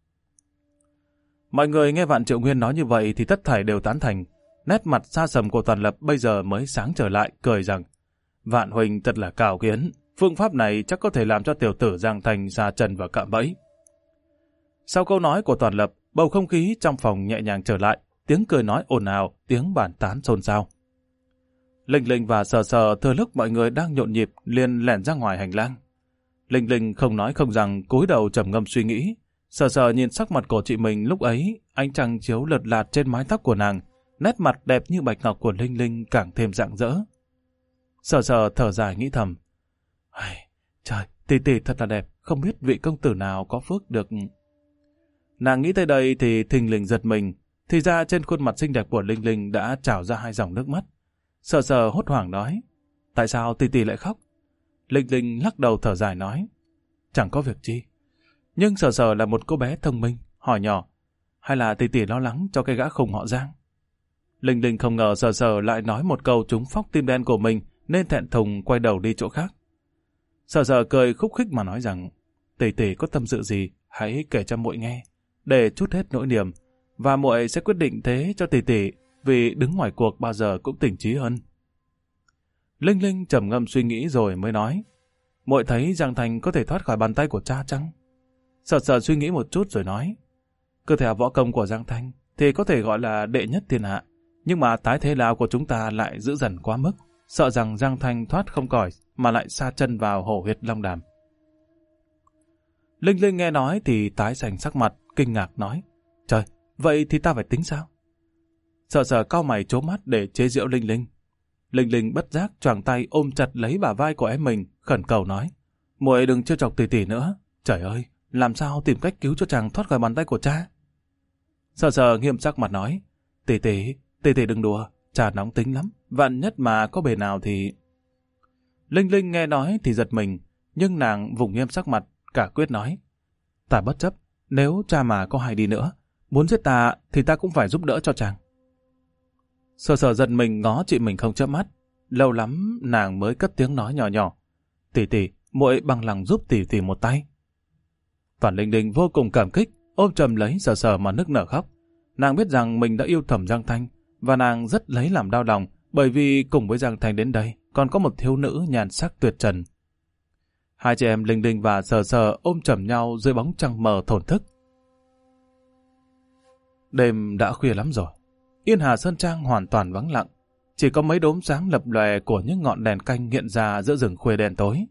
Mọi người nghe Vạn Triệu Nguyên nói như vậy thì tất thảy đều tán thành. Nét mặt xa sầm của Toàn Lập bây giờ mới sáng trở lại, cười rằng, Vạn huynh thật là cao kiến, phương pháp này chắc có thể làm cho tiểu tử Giang Thanh sa trần vào cạm bẫy. Sau câu nói của Toàn Lập, bầu không khí trong phòng nhẹ nhàng trở lại, tiếng cười nói ồn ào, tiếng bàn tán xôn xao. Linh Linh và Sờ Sờ thừa lúc mọi người đang nhộn nhịp liền lẻn ra ngoài hành lang. Linh Linh không nói không rằng, cúi đầu trầm ngâm suy nghĩ. Sờ Sờ nhìn sắc mặt của chị mình lúc ấy, ánh trăng chiếu lợt lạt trên mái tóc của nàng, nét mặt đẹp như bạch ngọc của Linh Linh càng thêm rạng rỡ. Sờ Sờ thở dài nghĩ thầm, trời, tỷ tỷ thật là đẹp, không biết vị công tử nào có phước được. Nàng nghĩ tới đây thì thình lình giật mình, thì ra trên khuôn mặt xinh đẹp của Linh Linh đã trào ra hai dòng nước mắt. Sờ Sờ hốt hoảng nói, tại sao tỷ tỷ lại khóc? Linh Linh lắc đầu thở dài nói, chẳng có việc chi. Nhưng Sờ Sờ là một cô bé thông minh, hỏi nhỏ, hay là tỷ tỷ lo lắng cho cái gã khùng họ Giang? Linh Linh không ngờ Sờ Sờ lại nói một câu trúng phóc tim đen của mình, nên thẹn thùng quay đầu đi chỗ khác. Sờ Sờ cười khúc khích mà nói rằng, tỷ tỷ có tâm sự gì, hãy kể cho muội nghe, để trút hết nỗi niềm, và muội sẽ quyết định thế cho tỷ tỷ, vì đứng ngoài cuộc bao giờ cũng tỉnh trí hơn. Linh Linh trầm ngâm suy nghĩ rồi mới nói, muội thấy Giang Thành có thể thoát khỏi bàn tay của cha chăng? Sờ Sờ suy nghĩ một chút rồi nói, cứ theo võ công của Giang Thanh thì có thể gọi là đệ nhất thiên hạ, nhưng mà tái thế lao của chúng ta lại dữ dằn quá mức, sợ rằng Giang Thanh thoát không khỏi mà lại sa chân vào hổ huyệt long đàm. Linh Linh nghe nói thì tái xanh sắc mặt, kinh ngạc nói, trời, vậy thì ta phải tính sao? Sờ Sờ cau mày trố mắt để chế giễu Linh Linh. Linh Linh bất giác choàng tay ôm chặt lấy bả vai của em mình, khẩn cầu nói, muội đừng trêu chọc tỷ tỷ nữa, trời ơi, làm sao tìm cách cứu cho chàng thoát khỏi bàn tay của cha? Sờ Sờ nghiêm sắc mặt nói, tỷ tỷ, tỷ tỷ đừng đùa, cha nóng tính lắm, vạn nhất mà có bề nào thì... Linh Linh nghe nói thì giật mình, nhưng nàng vùng nghiêm sắc mặt, cả quyết nói, ta bất chấp, nếu cha mà có hay đi nữa, muốn giết ta thì ta cũng phải giúp đỡ cho chàng. Sờ Sờ giật mình ngó chị mình không chớp mắt. lâu lắm nàng mới cất tiếng nói nhỏ nhỏ. Tỷ tỷ, muội bằng lòng giúp tỷ tỷ một tay. Toàn Linh Linh vô cùng cảm kích, ôm chầm lấy sờ sờ mà nức nở khóc. Nàng biết rằng mình đã yêu thầm Giang Thanh, và nàng rất lấy làm đau lòng, bởi vì cùng với Giang Thanh đến đây còn có một thiếu nữ nhàn sắc tuyệt trần. Hai chị em Linh Linh và Sờ Sờ ôm chầm nhau dưới bóng trăng mờ thổn thức. Đêm đã khuya lắm rồi. Yên Hà Sơn Trang hoàn toàn vắng lặng, chỉ có mấy đốm sáng lập lòe của những ngọn đèn canh hiện ra giữa rừng khuya đen tối.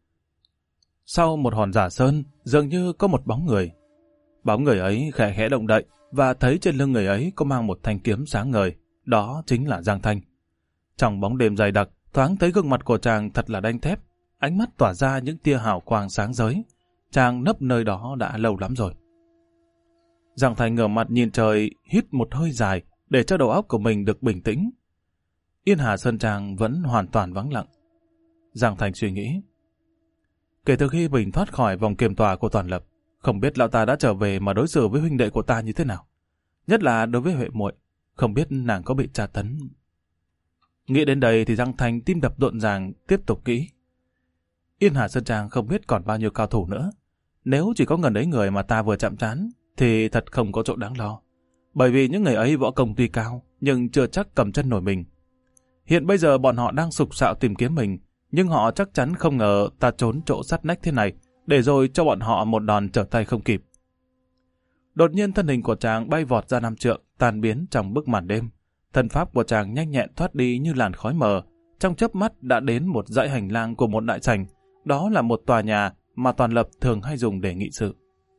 Sau một hòn giả sơn, dường như có một bóng người. Bóng người ấy khẽ khẽ động đậy, và thấy trên lưng người ấy có mang một thanh kiếm sáng ngời. Đó chính là Giang Thanh. Trong bóng đêm dày đặc, thoáng thấy gương mặt của chàng thật là đanh thép, ánh mắt tỏa ra những tia hào quang sáng rới. Chàng nấp nơi đó đã lâu lắm rồi. Giang Thanh ngửa mặt nhìn trời, hít một hơi dài để cho đầu óc của mình được bình tĩnh. Yên Hà Sơn Trang vẫn hoàn toàn vắng lặng. Giang Thanh suy nghĩ. Kể từ khi mình thoát khỏi vòng kiềm tòa của Toàn Lập, không biết lão ta đã trở về mà đối xử với huynh đệ của ta như thế nào. Nhất là đối với Huệ muội, không biết nàng có bị tra tấn. Nghĩ đến đây thì Giang Thanh tim đập rộn ràng, tiếp tục nghĩ. Yên Hà Sơn Trang không biết còn bao nhiêu cao thủ nữa. Nếu chỉ có ngần ấy người mà ta vừa chạm trán, thì thật không có chỗ đáng lo. Bởi vì những người ấy võ công tuy cao, nhưng chưa chắc cầm chân nổi mình. Hiện bây giờ bọn họ đang sục sạo tìm kiếm mình, nhưng họ chắc chắn không ngờ ta trốn chỗ sắt nách thế này, để rồi cho bọn họ một đòn trở tay không kịp. Đột nhiên thân hình của chàng bay vọt ra năm trượng, tan biến trong bức màn đêm. Thân pháp của chàng nhanh nhẹn thoát đi như làn khói mờ, trong chớp mắt đã đến một dãy hành lang của một đại sảnh. Đó là một tòa nhà mà Toàn Lập thường hay dùng để nghị sự.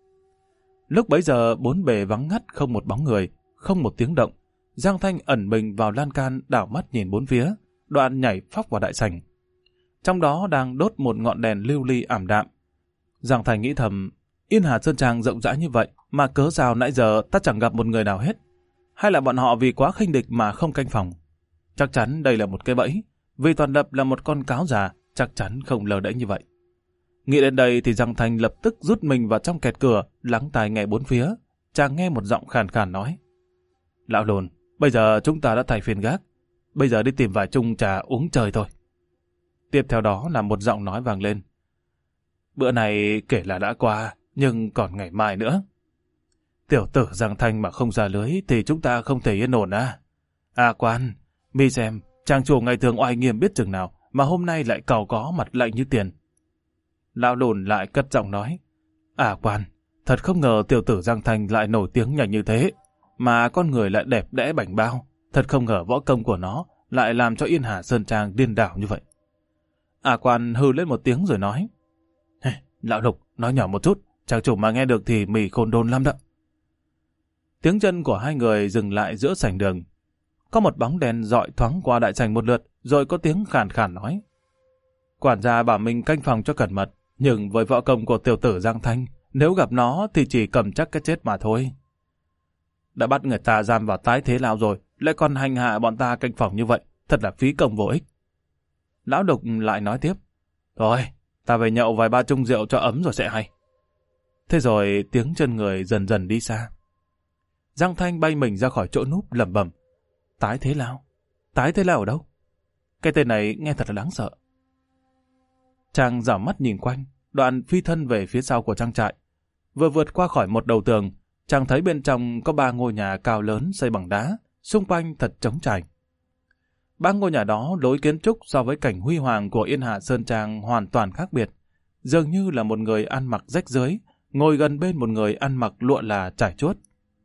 Lúc bấy giờ bốn bề vắng ngắt, không một bóng người, không một tiếng động. Giang Thanh ẩn mình vào lan can, đảo mắt nhìn bốn phía, đoạn nhảy phóc vào đại sảnh. Trong đó đang đốt một ngọn đèn lưu ly ảm đạm. Giang Thanh nghĩ thầm, Yên Hà Sơn Trang rộng rãi như vậy, mà cớ sao nãy giờ ta chẳng gặp một người nào hết? Hay là bọn họ vì quá khinh địch mà không canh phòng? Chắc chắn đây là một cái bẫy, vì Toàn Lập là một con cáo già, chắc chắn không lờ đễnh như vậy. Nghĩ đến đây thì Giang Thanh lập tức rút mình vào trong kẹt cửa, lắng tai nghe bốn phía. Chàng nghe một giọng khàn khàn nói. Lão Đồn, bây giờ chúng ta đã thay phiên gác. Bây giờ đi tìm vài chung trà uống trời thôi. Tiếp theo đó là một giọng nói vang lên. Bữa này kể là đã qua, nhưng còn ngày mai nữa. Tiểu tử Giang Thanh mà không ra lưới thì chúng ta không thể yên ổn à. À quan, mi xem, chàng chủ ngày thường oai nghiêm biết chừng nào, mà hôm nay lại càu có mặt lạnh như tiền. Lão Đồn lại cất giọng nói. À quan, thật không ngờ tiểu tử Giang Thanh lại nổi tiếng nhanh như thế, mà con người lại đẹp đẽ bảnh bao. Thật không ngờ võ công của nó lại làm cho Yên Hà Sơn Trang điên đảo như vậy. À quan hừ lên một tiếng rồi nói. Hey, Lão Lục, nói nhỏ một chút, chàng chủ mà nghe được thì mì khôn đôn lắm đó. Tiếng chân của hai người dừng lại giữa sảnh đường. Có một bóng đèn dọi thoáng qua đại sảnh một lượt, rồi có tiếng khàn khàn nói. Quản gia bảo mình canh phòng cho cẩn mật, nhưng với võ công của tiểu tử Giang Thanh, nếu gặp nó thì chỉ cầm chắc cái chết mà thôi. Đã bắt người ta giam vào tái thế lao rồi, lại còn hành hạ bọn ta canh phòng như vậy, thật là phí công vô ích. Lão Đục lại nói tiếp. Thôi, ta về nhậu vài ba chung rượu cho ấm rồi sẽ hay. Thế rồi tiếng chân người dần dần đi xa. Giang Thanh bay mình ra khỏi chỗ núp lẩm bẩm. Tái thế lao? Tái thế lao ở đâu? Cái tên này nghe thật là đáng sợ. Chàng dõi mắt nhìn quanh, đoạn phi thân về phía sau của trang trại. Vừa vượt qua khỏi một đầu tường, chàng thấy bên trong có ba ngôi nhà cao lớn xây bằng đá, xung quanh thật trống trải. Ba ngôi nhà đó lối kiến trúc so với cảnh huy hoàng của Yên Hà Sơn Trang hoàn toàn khác biệt. Dường như là một người ăn mặc rách rưới, ngồi gần bên một người ăn mặc lụa là trải chuốt.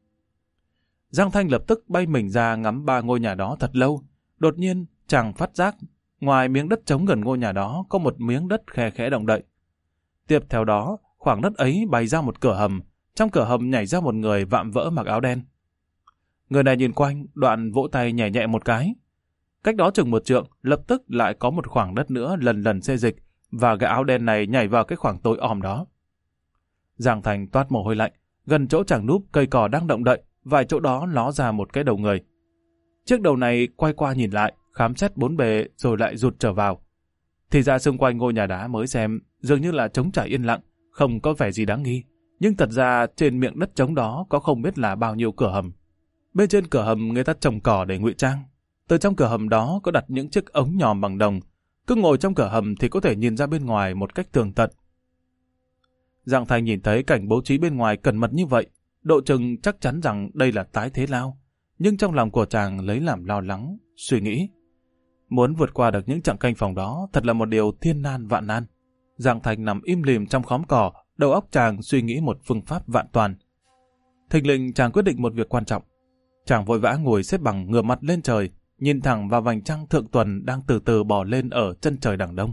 Giang Thanh lập tức bay mình ra ngắm ba ngôi nhà đó thật lâu. Đột nhiên, chàng phát giác, ngoài miếng đất trống gần ngôi nhà đó có một miếng đất khe khẽ động đậy. Tiếp theo đó, khoảng đất ấy bày ra một cửa hầm. Trong cửa hầm nhảy ra một người vạm vỡ mặc áo đen. Người này nhìn quanh, đoạn vỗ tay nhảy nhẹ một cái. Cách đó chừng một trượng, lập tức lại có một khoảng đất nữa lần lần xê dịch, và cái áo đen này nhảy vào cái khoảng tối om đó. Giang Thành toát mồ hôi lạnh, gần chỗ chàng núp cây cỏ đang động đậy, vài chỗ đó ló ra một cái đầu người. Chiếc đầu này quay qua nhìn lại, khám xét bốn bề rồi lại rụt trở vào. Thì ra xung quanh ngôi nhà đá mới xem, dường như là trống trải yên lặng, không có vẻ gì đáng nghi. Nhưng thật ra trên miệng đất trống đó có không biết là bao nhiêu cửa hầm. Bên trên cửa hầm người ta trồng cỏ để ngụy trang. Từ trong cửa hầm đó có đặt những chiếc ống nhòm bằng đồng. Cứ ngồi trong cửa hầm thì có thể nhìn ra bên ngoài một cách tường tận. Giang Thành nhìn thấy cảnh bố trí bên ngoài cẩn mật như vậy, độ chừng chắc chắn rằng đây là tái thế lao. Nhưng trong lòng của chàng lấy làm lo lắng, suy nghĩ. Muốn vượt qua được những chặng canh phòng đó thật là một điều thiên nan vạn nan. Giang Thành nằm im lìm trong khóm cỏ, đầu óc chàng suy nghĩ một phương pháp vạn toàn. Thình lình chàng quyết định một việc quan trọng. Chàng vội vã ngồi xếp bằng ngửa mặt lên trời, nhìn thẳng vào vành trăng thượng tuần đang từ từ bò lên ở chân trời đằng đông.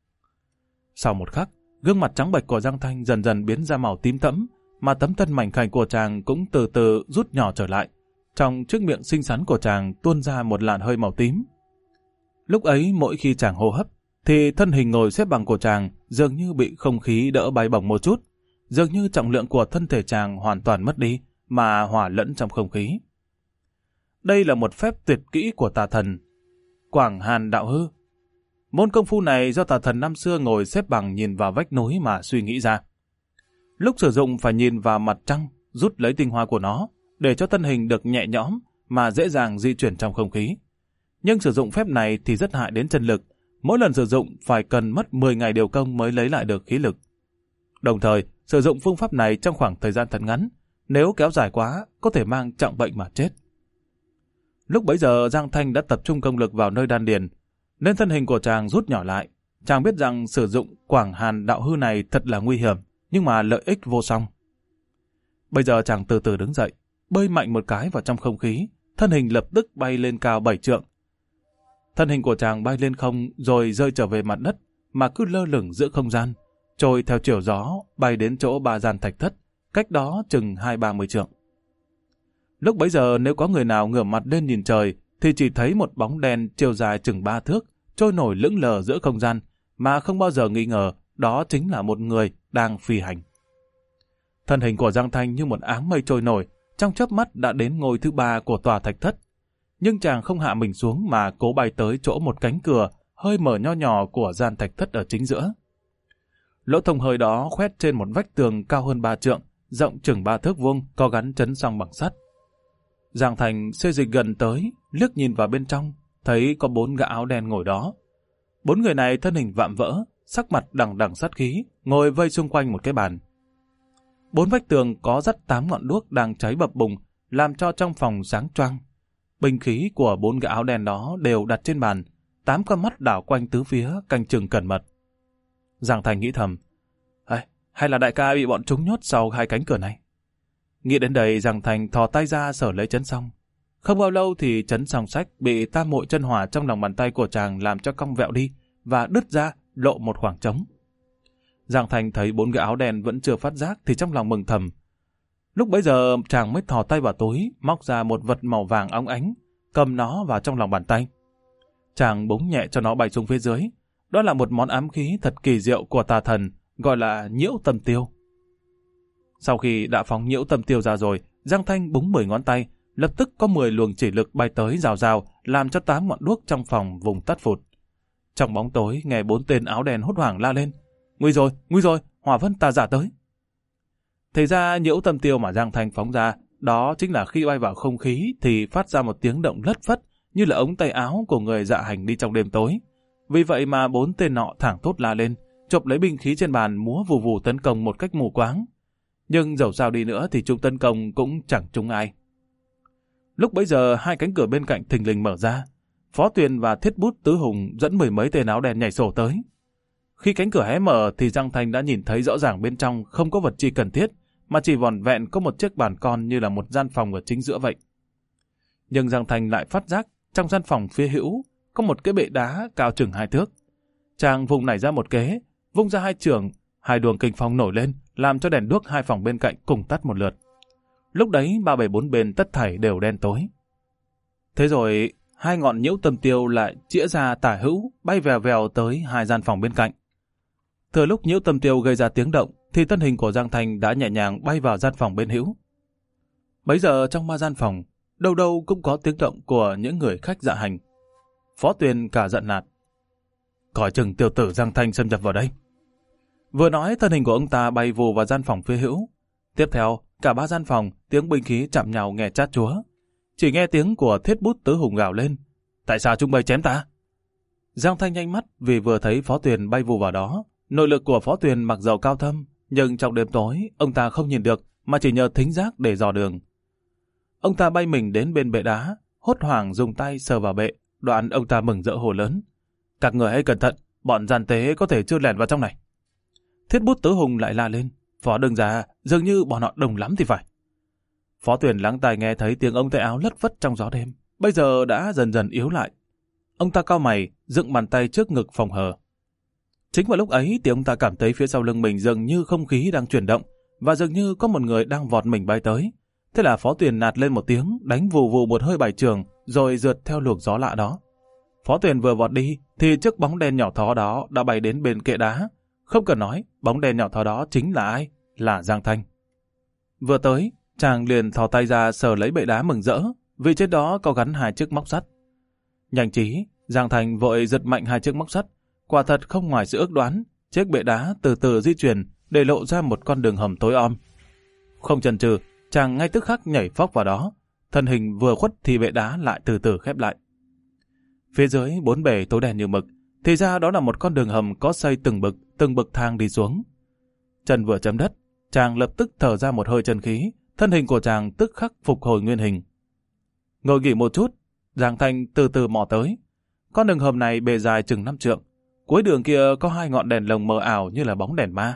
Sau một khắc, gương mặt trắng bệch của Giang Thanh dần dần biến ra màu tím thẫm, mà tấm thân mảnh khảnh của chàng cũng từ từ rút nhỏ trở lại. Trong chiếc miệng xinh xắn của chàng tuôn ra một làn hơi màu tím. Lúc ấy mỗi khi chàng hô hấp, thì thân hình ngồi xếp bằng của chàng dường như bị không khí đỡ bay bổng một chút, dường như trọng lượng của thân thể chàng hoàn toàn mất đi, mà hòa lẫn trong không khí. Đây là một phép tuyệt kỹ của tà thần Quảng Hàn Đạo Hư. Môn công phu này do tà thần năm xưa ngồi xếp bằng nhìn vào vách núi mà suy nghĩ ra. Lúc sử dụng phải nhìn vào mặt trăng, rút lấy tinh hoa của nó, để cho thân hình được nhẹ nhõm mà dễ dàng di chuyển trong không khí. Nhưng sử dụng phép này thì rất hại đến chân lực. Mỗi lần sử dụng phải cần mất mười ngày điều công mới lấy lại được khí lực. Đồng thời, sử dụng phương pháp này trong khoảng thời gian thật ngắn, nếu kéo dài quá, có thể mang trọng bệnh mà chết. Lúc bấy giờ Giang Thanh đã tập trung công lực vào nơi đan điền, nên thân hình của chàng rút nhỏ lại. Chàng biết rằng sử dụng Quảng Hàn Đạo Hư này thật là nguy hiểm, nhưng mà lợi ích vô song. Bây giờ chàng từ từ đứng dậy, bơi mạnh một cái vào trong không khí, thân hình lập tức bay lên cao bảy trượng. Thân hình của chàng bay lên không rồi rơi trở về mặt đất, mà cứ lơ lửng giữa không gian, trôi theo chiều gió bay đến chỗ ba gian thạch thất, cách đó chừng hai ba mươi trượng. Lúc bấy giờ nếu có người nào ngửa mặt lên nhìn trời, thì chỉ thấy một bóng đen chiều dài chừng ba thước, trôi nổi lững lờ giữa không gian, mà không bao giờ nghi ngờ đó chính là một người đang phi hành. Thân hình của Giang Thanh như một áng mây trôi nổi, trong chớp mắt đã đến ngôi thứ ba của tòa thạch thất. Nhưng chàng không hạ mình xuống mà cố bay tới chỗ một cánh cửa hơi mở nho nhỏ của gian thạch thất ở chính giữa. Lỗ thông hơi đó khoét trên một vách tường cao hơn ba trượng, rộng chừng ba thước vuông, có gắn chấn song bằng sắt. Giang Thành xê dịch gần tới, liếc nhìn vào bên trong, thấy có bốn gã áo đen ngồi đó. Bốn người này thân hình vạm vỡ, sắc mặt đằng đằng sát khí, ngồi vây xung quanh một cái bàn. Bốn vách tường có dắt tám ngọn đuốc đang cháy bập bùng, làm cho trong phòng sáng choang. Binh khí của bốn gã áo đen đó đều đặt trên bàn, tám con mắt đảo quanh tứ phía, canh chừng cẩn mật. Giang Thành nghĩ thầm, hay, hay là đại ca bị bọn chúng nhốt sau hai cánh cửa này? Nghĩ đến đây, Giang Thành thò tay ra sở lấy chấn song. Không bao lâu thì chấn song sách bị tam muội chân hỏa trong lòng bàn tay của chàng làm cho cong vẹo đi và đứt ra, lộ một khoảng trống. Giang Thành thấy bốn gã áo đen vẫn chưa phát giác thì trong lòng mừng thầm. Lúc bấy giờ chàng mới thò tay vào túi, móc ra một vật màu vàng óng ánh, cầm nó vào trong lòng bàn tay. Chàng búng nhẹ cho nó bay xuống phía dưới. Đó là một món ám khí thật kỳ diệu của tà thần, gọi là nhiễu tâm tiêu. Sau khi đã phóng nhiễu tâm tiêu ra rồi, Giang Thanh búng mười ngón tay, lập tức có mười luồng chỉ lực bay tới rào rào, làm cho tám ngọn đuốc trong phòng vùng tắt phụt. Trong bóng tối nghe bốn tên áo đen hốt hoảng la lên. Nguy rồi, nguy rồi, Hỏa Vân tà giả tới. Thì ra nhiễu tâm tiêu mà Giang Thanh phóng ra, đó chính là khi bay vào không khí thì phát ra một tiếng động lất phất như là ống tay áo của người dạ hành đi trong đêm tối. Vì vậy mà bốn tên nọ thẳng thốt la lên, chộp lấy binh khí trên bàn múa vù vù tấn công một cách mù quáng. Nhưng dẫu sao đi nữa thì chúng tấn công cũng chẳng trúng ai. Lúc bấy giờ hai cánh cửa bên cạnh thình lình mở ra, Phó Tuyền và Thiết Bút Tứ Hùng dẫn mười mấy tên áo đen nhảy sổ tới. Khi cánh cửa hé mở thì Giang Thanh đã nhìn thấy rõ ràng bên trong không có vật chi cần thiết, mà chỉ vỏn vẹn có một chiếc bàn con như là một gian phòng ở chính giữa vậy. Nhưng Giang Thanh lại phát giác trong gian phòng phía hữu có một cái bệ đá cao chừng hai thước. Chàng vùng nảy ra một kế, vung ra hai chưởng, hai luồng kình phong nổi lên, làm cho đèn đuốc hai phòng bên cạnh cùng tắt một lượt. Lúc đấy ba bề bốn bên tất thảy đều đen tối. Thế rồi hai ngọn nhiễu tâm tiêu lại chĩa ra tả hữu, bay vèo vèo tới hai gian phòng bên cạnh. Thừa lúc nhiễu tâm tiêu gây ra tiếng động, thì thân hình của Giang Thanh đã nhẹ nhàng bay vào gian phòng bên hữu. Bấy giờ trong ba gian phòng, đâu đâu cũng có tiếng động của những người khách dạ hành. Phó Tuyền cả giận nạt. Coi chừng tiểu tử Giang Thanh xâm nhập vào đây. Vừa nói, thân hình của ông ta bay vù vào gian phòng phía hữu. Tiếp theo, cả ba gian phòng, tiếng binh khí chạm nhau nghe chát chúa. Chỉ nghe tiếng của Thiết Bút Tứ Hùng gào lên. tại sao chúng bay chém ta? Giang Thanh nhanh mắt vì vừa thấy Phó Tuyền bay vù vào đó. Nội lực của Phó Tuyền mặc dầu cao thâm, nhưng trong đêm tối, ông ta không nhìn được mà chỉ nhờ thính giác để dò đường. Ông ta bay mình đến bên bệ đá, hốt hoảng dùng tay sờ vào bệ, đoạn ông ta mừng rỡ hồ lớn. Các người hãy cẩn thận, bọn gian tế có thể chưa lẻn vào trong này. Thiết Bút Tứ Hùng lại la lên. Phó Đương Gia, dường như bọn họ đông lắm thì phải. Phó Tuyền lắng tai nghe thấy tiếng ông tay áo lất phất trong gió đêm, bây giờ đã dần dần yếu lại. Ông ta cau mày, dựng bàn tay trước ngực phòng hờ. Chính vào lúc ấy thì ông ta cảm thấy phía sau lưng mình dường như không khí đang chuyển động và dường như có một người đang vọt mình bay tới. Thế là Phó Tuyền nạt lên một tiếng, đánh vù vù một hơi bài trường, rồi rượt theo luồng gió lạ đó. Phó Tuyền vừa vọt đi thì chiếc bóng đen nhỏ thó đó đã bay đến bên kệ đá. Không cần nói, bóng đen nhỏ thó đó chính là ai? Là Giang Thanh. Vừa tới, chàng liền thò tay ra sờ lấy bệ đá mừng rỡ, vì trên đó có gắn hai chiếc móc sắt. Nhanh trí, Giang Thanh vội giật mạnh hai chiếc móc sắt. Quả thật không ngoài sự ước đoán, chiếc bệ đá từ từ di chuyển để lộ ra một con đường hầm tối om. Không chần chừ, chàng ngay tức khắc nhảy phóc vào đó. Thân hình vừa khuất thì bệ đá lại từ từ khép lại. Phía dưới bốn bề tối đen như mực, thì ra đó là một con đường hầm có xây từng bậc, từng bậc thang đi xuống. Chân vừa chấm đất, chàng lập tức thở ra một hơi chân khí, thân hình của chàng tức khắc phục hồi nguyên hình. Ngồi nghỉ một chút, Giang Thanh từ từ mò tới. Con đường hầm này bề dài chừng năm trượng, cuối đường kia có hai ngọn đèn lồng mờ ảo như là bóng đèn ma.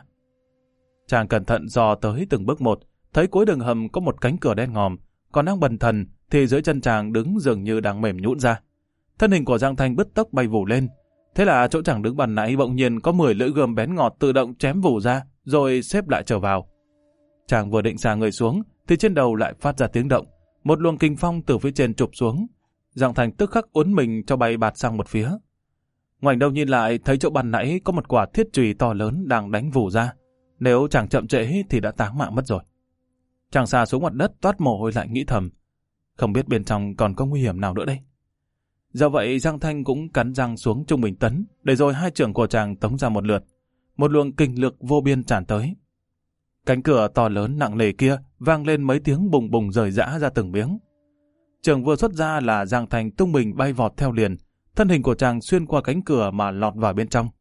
Chàng cẩn thận dò tới từng bước một, thấy cuối đường hầm có một cánh cửa đen ngòm, còn đang bần thần thì dưới chân chàng đứng dường như đang mềm nhũn ra. Thân hình của Giang Thanh bứt tốc bay vù lên. Thế là chỗ chàng đứng bàn nãy bỗng nhiên có mười lưỡi gươm bén ngọt tự động chém vù ra, rồi xếp lại trở vào. Chàng vừa định xà người xuống, thì trên đầu lại phát ra tiếng động. Một luồng kinh phong từ phía trên chụp xuống. Giang Thanh tức khắc uốn mình cho bay bạt sang một phía. Ngoảnh đầu nhìn lại, thấy chỗ bàn nãy có một quả thiết chùy to lớn đang đánh vù ra. Nếu chàng chậm trễ thì đã táng mạng mất rồi. Chàng xà xuống mặt đất toát mồ hôi lại nghĩ thầm. Không biết bên trong còn có nguy hiểm nào nữa đây. Do vậy Giang Thanh cũng cắn răng xuống trung bình tấn, để rồi hai chưởng của chàng tống ra một lượt. Một luồng kinh lực vô biên tràn tới. Cánh cửa to lớn nặng nề kia vang lên mấy tiếng bùng bùng rời rã ra từng miếng. Chưởng vừa xuất ra là Giang Thanh tung mình bay vọt theo liền, thân hình của chàng xuyên qua cánh cửa mà lọt vào bên trong.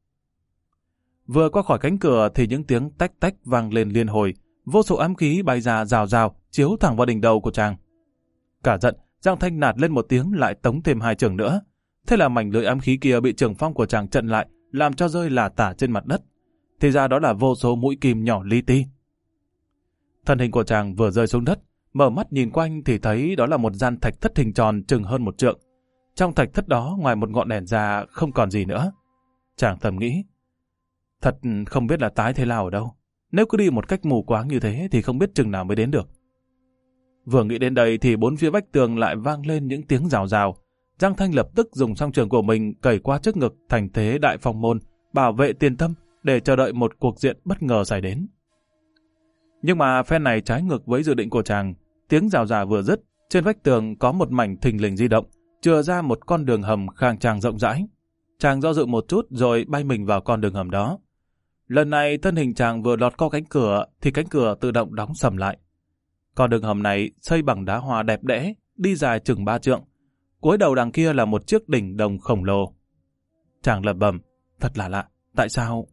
Vừa qua khỏi cánh cửa thì những tiếng tách tách vang lên liên hồi, vô số ám khí bay ra rào rào, chiếu thẳng vào đỉnh đầu của chàng. Cả giận, Giang Thanh nạt lên một tiếng lại tống thêm hai chưởng nữa. Thế là mảnh lưỡi ám khí kia bị trường phong của chàng chặn lại, làm cho rơi lả tả trên mặt đất. Thì ra đó là vô số mũi kim nhỏ li ti. Thân hình của chàng vừa rơi xuống đất, mở mắt nhìn quanh thì thấy đó là một gian thạch thất hình tròn chừng hơn một trượng. Trong thạch thất đó ngoài một ngọn đèn ra không còn gì nữa. Chàng thầm nghĩ, thật không biết là tái thế nào ở đâu. Nếu cứ đi một cách mù quáng như thế thì không biết chừng nào mới đến được. Vừa nghĩ đến đây thì bốn phía vách tường lại vang lên những tiếng rào rào. Giang Thanh lập tức dùng song trường của mình cẩy qua trước ngực thành thế đại phong môn, bảo vệ tiền tâm để chờ đợi một cuộc diện bất ngờ xảy đến. Nhưng mà phen này trái ngược với dự định của chàng. Tiếng rào rào vừa dứt, trên vách tường có một mảnh thình lình di động, chừa ra một con đường hầm khang trang rộng rãi. Chàng do dự một chút rồi bay mình vào con đường hầm đó. Lần này thân hình chàng vừa lọt qua cánh cửa thì cánh cửa tự động đóng sầm lại. Con đường hầm này xây bằng đá hoa đẹp đẽ, đi dài chừng ba trượng. Cuối đầu đằng kia là một chiếc đỉnh đồng khổng lồ. Chàng lẩm bẩm, thật là lạ, tại sao?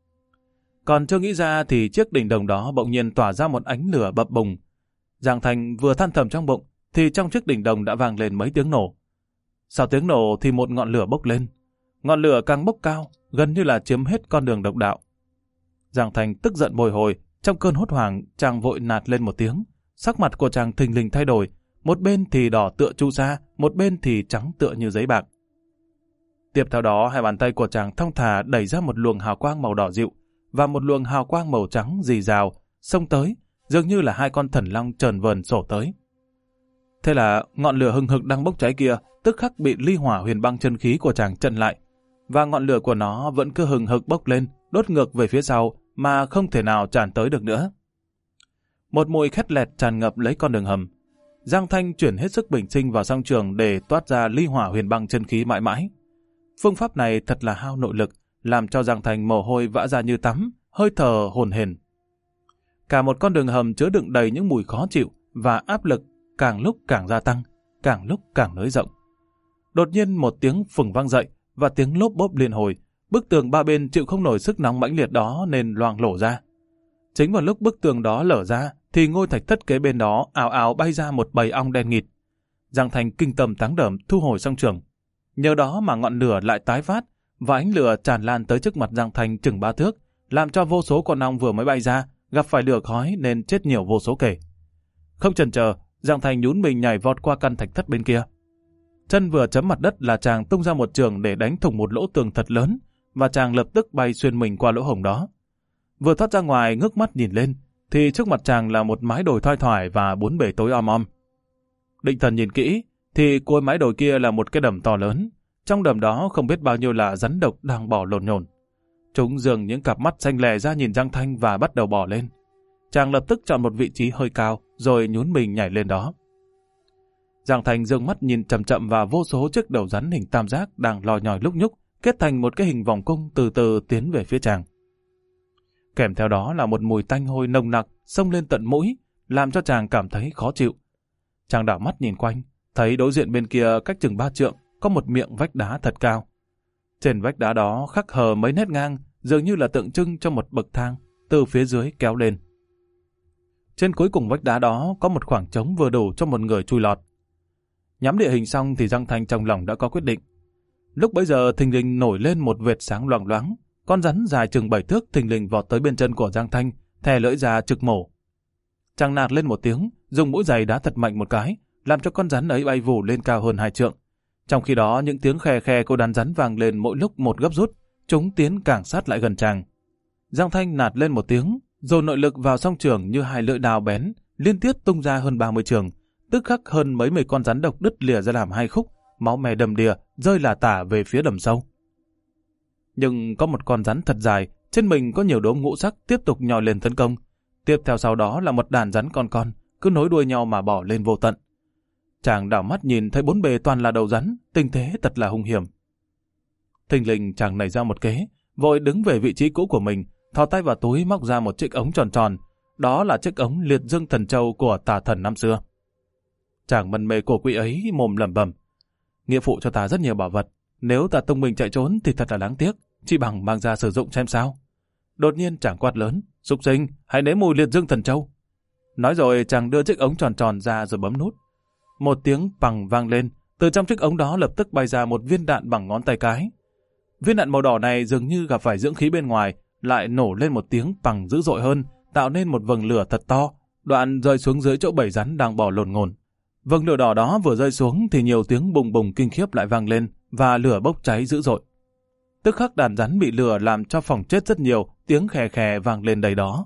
Còn chưa nghĩ ra thì chiếc đỉnh đồng đó bỗng nhiên tỏa ra một ánh lửa bập bùng. Giang Thanh vừa than thầm trong bụng thì trong chiếc đỉnh đồng đã vang lên mấy tiếng nổ. Sau tiếng nổ thì một ngọn lửa bốc lên. Ngọn lửa càng bốc cao, gần như là chiếm hết con đường độc đạo. Giang Thanh tức giận bồi hồi, trong cơn hốt hoảng chàng vội nạt lên một tiếng. Sắc mặt của chàng thình lình thay đổi, một bên thì đỏ tựa chu sa, một bên thì trắng tựa như giấy bạc. Tiếp theo đó hai bàn tay của chàng thong thả đẩy ra một luồng hào quang màu đỏ dịu và một luồng hào quang màu trắng rì rào xông tới, dường như là hai con thần long trờn vờn sổ tới. Thế là ngọn lửa hừng hực đang bốc cháy kia tức khắc bị ly hỏa huyền băng chân khí của chàng chặn lại, và ngọn lửa của nó vẫn cứ hừng hực bốc lên, đốt ngược về phía sau mà không thể nào tràn tới được nữa. Một mùi khét lẹt tràn ngập lấy con đường hầm. Giang Thanh chuyển hết sức bình sinh vào song trường để toát ra ly hỏa huyền băng chân khí mãi mãi. Phương pháp này thật là hao nội lực, làm cho Giang Thanh mồ hôi vã ra như tắm, hơi thở hồn hển. Cả một con đường hầm chứa đựng đầy những mùi khó chịu và áp lực càng lúc càng gia tăng, càng lúc càng nới rộng. Đột nhiên một tiếng phừng vang dậy và tiếng lốp bốp liên hồi. Bức tường ba bên chịu không nổi sức nóng mãnh liệt đó nên loang lổ ra. Chính vào lúc bức tường đó lở ra thì ngôi thạch thất kế bên đó ào ào bay ra một bầy ong đen nghịt. Giang Thành kinh tởm táng đởm thu hồi song trường. Nhờ đó mà ngọn lửa lại tái phát và ánh lửa tràn lan tới trước mặt Giang Thành chừng ba thước, làm cho vô số con ong vừa mới bay ra gặp phải lửa khói nên chết nhiều vô số kể. Không chần chờ, Giang Thành nhún mình nhảy vọt qua căn thạch thất bên kia. Chân vừa chấm mặt đất là chàng tung ra một trường để đánh thủng một lỗ tường thật lớn, và chàng lập tức bay xuyên mình qua lỗ hổng đó. Vừa thoát ra ngoài ngước mắt nhìn lên, thì trước mặt chàng là một mái đồi thoai thoải và bốn bể tối om om. Định thần nhìn kỹ, thì cuối mái đồi kia là một cái đầm to lớn. Trong đầm đó không biết bao nhiêu là rắn độc đang bò lồn nhồn. Chúng dường những cặp mắt xanh lè ra nhìn Giang Thanh và bắt đầu bò lên. Chàng lập tức chọn một vị trí hơi cao, rồi nhún mình nhảy lên đó. Giang Thanh dương mắt nhìn chậm chậm vào vô số chiếc đầu rắn hình tam giác đang lò nhòi lúc nhúc, kết thành một cái hình vòng cung từ từ tiến về phía chàng. Kèm theo đó là một mùi tanh hôi nồng nặc xông lên tận mũi, làm cho chàng cảm thấy khó chịu. Chàng đảo mắt nhìn quanh, thấy đối diện bên kia cách chừng ba trượng có một miệng vách đá thật cao. Trên vách đá đó khắc hờ mấy nét ngang, dường như là tượng trưng cho một bậc thang từ phía dưới kéo lên. Trên cuối cùng vách đá đó có một khoảng trống vừa đủ cho một người chui lọt. Nhắm địa hình xong thì Giang Thanh trong lòng đã có quyết định. Lúc bấy giờ thình lình nổi lên một vệt sáng loằng loáng, con rắn dài chừng bảy thước thình lình vọt tới bên chân của Giang Thanh, thè lưỡi ra trực mổ. Chàng nạt lên một tiếng, dùng mũi giày đá thật mạnh một cái, làm cho con rắn ấy bay vù lên cao hơn hai trượng. Trong khi đó những tiếng khe khe của đàn rắn vang lên mỗi lúc một gấp rút, chúng tiến càng sát lại gần chàng. Giang Thanh nạt lên một tiếng, dồn nội lực vào song trường như hai lưỡi đao bén, liên tiếp tung ra hơn ba mươi trường, tức khắc hơn mấy mươi con rắn độc đứt lìa ra làm hai khúc, máu me đầm đìa rơi lả tả về phía đầm sâu. Nhưng có một con rắn thật dài, trên mình có nhiều đốm ngũ sắc tiếp tục nhòi lên tấn công. Tiếp theo sau đó là một đàn rắn con con, cứ nối đuôi nhau mà bỏ lên vô tận. Chàng đảo mắt nhìn thấy bốn bề toàn là đầu rắn, tình thế thật là hung hiểm. Thình lình chàng nảy ra một kế, vội đứng về vị trí cũ của mình, thò tay vào túi móc ra một chiếc ống tròn tròn, đó là chiếc ống liệt dương thần châu của tà thần năm xưa. Chàng mân mê cổ quỷ ấy mồm lẩm bẩm: nghĩa phụ cho ta rất nhiều bảo vật, nếu ta tung mình chạy trốn thì thật là đáng tiếc, chỉ bằng mang ra sử dụng xem sao. Đột nhiên chàng quát lớn: súc sinh, hãy nếm mùi liệt dương thần châu. Nói rồi chàng đưa chiếc ống tròn tròn ra rồi bấm nút. Một tiếng pằng vang lên, từ trong chiếc ống đó lập tức bay ra một viên đạn bằng ngón tay cái. Viên đạn màu đỏ này dường như gặp phải dưỡng khí bên ngoài, lại nổ lên một tiếng pằng dữ dội hơn, tạo nên một vầng lửa thật to, đoạn rơi xuống dưới chỗ bầy rắn đang bò lồn ngồn. Vầng lửa đỏ đó vừa rơi xuống thì nhiều tiếng bùng bùng kinh khiếp lại vang lên và lửa bốc cháy dữ dội. Tức khắc đàn rắn bị lửa làm cho phòng chết rất nhiều, tiếng khè khè vang lên đầy đó.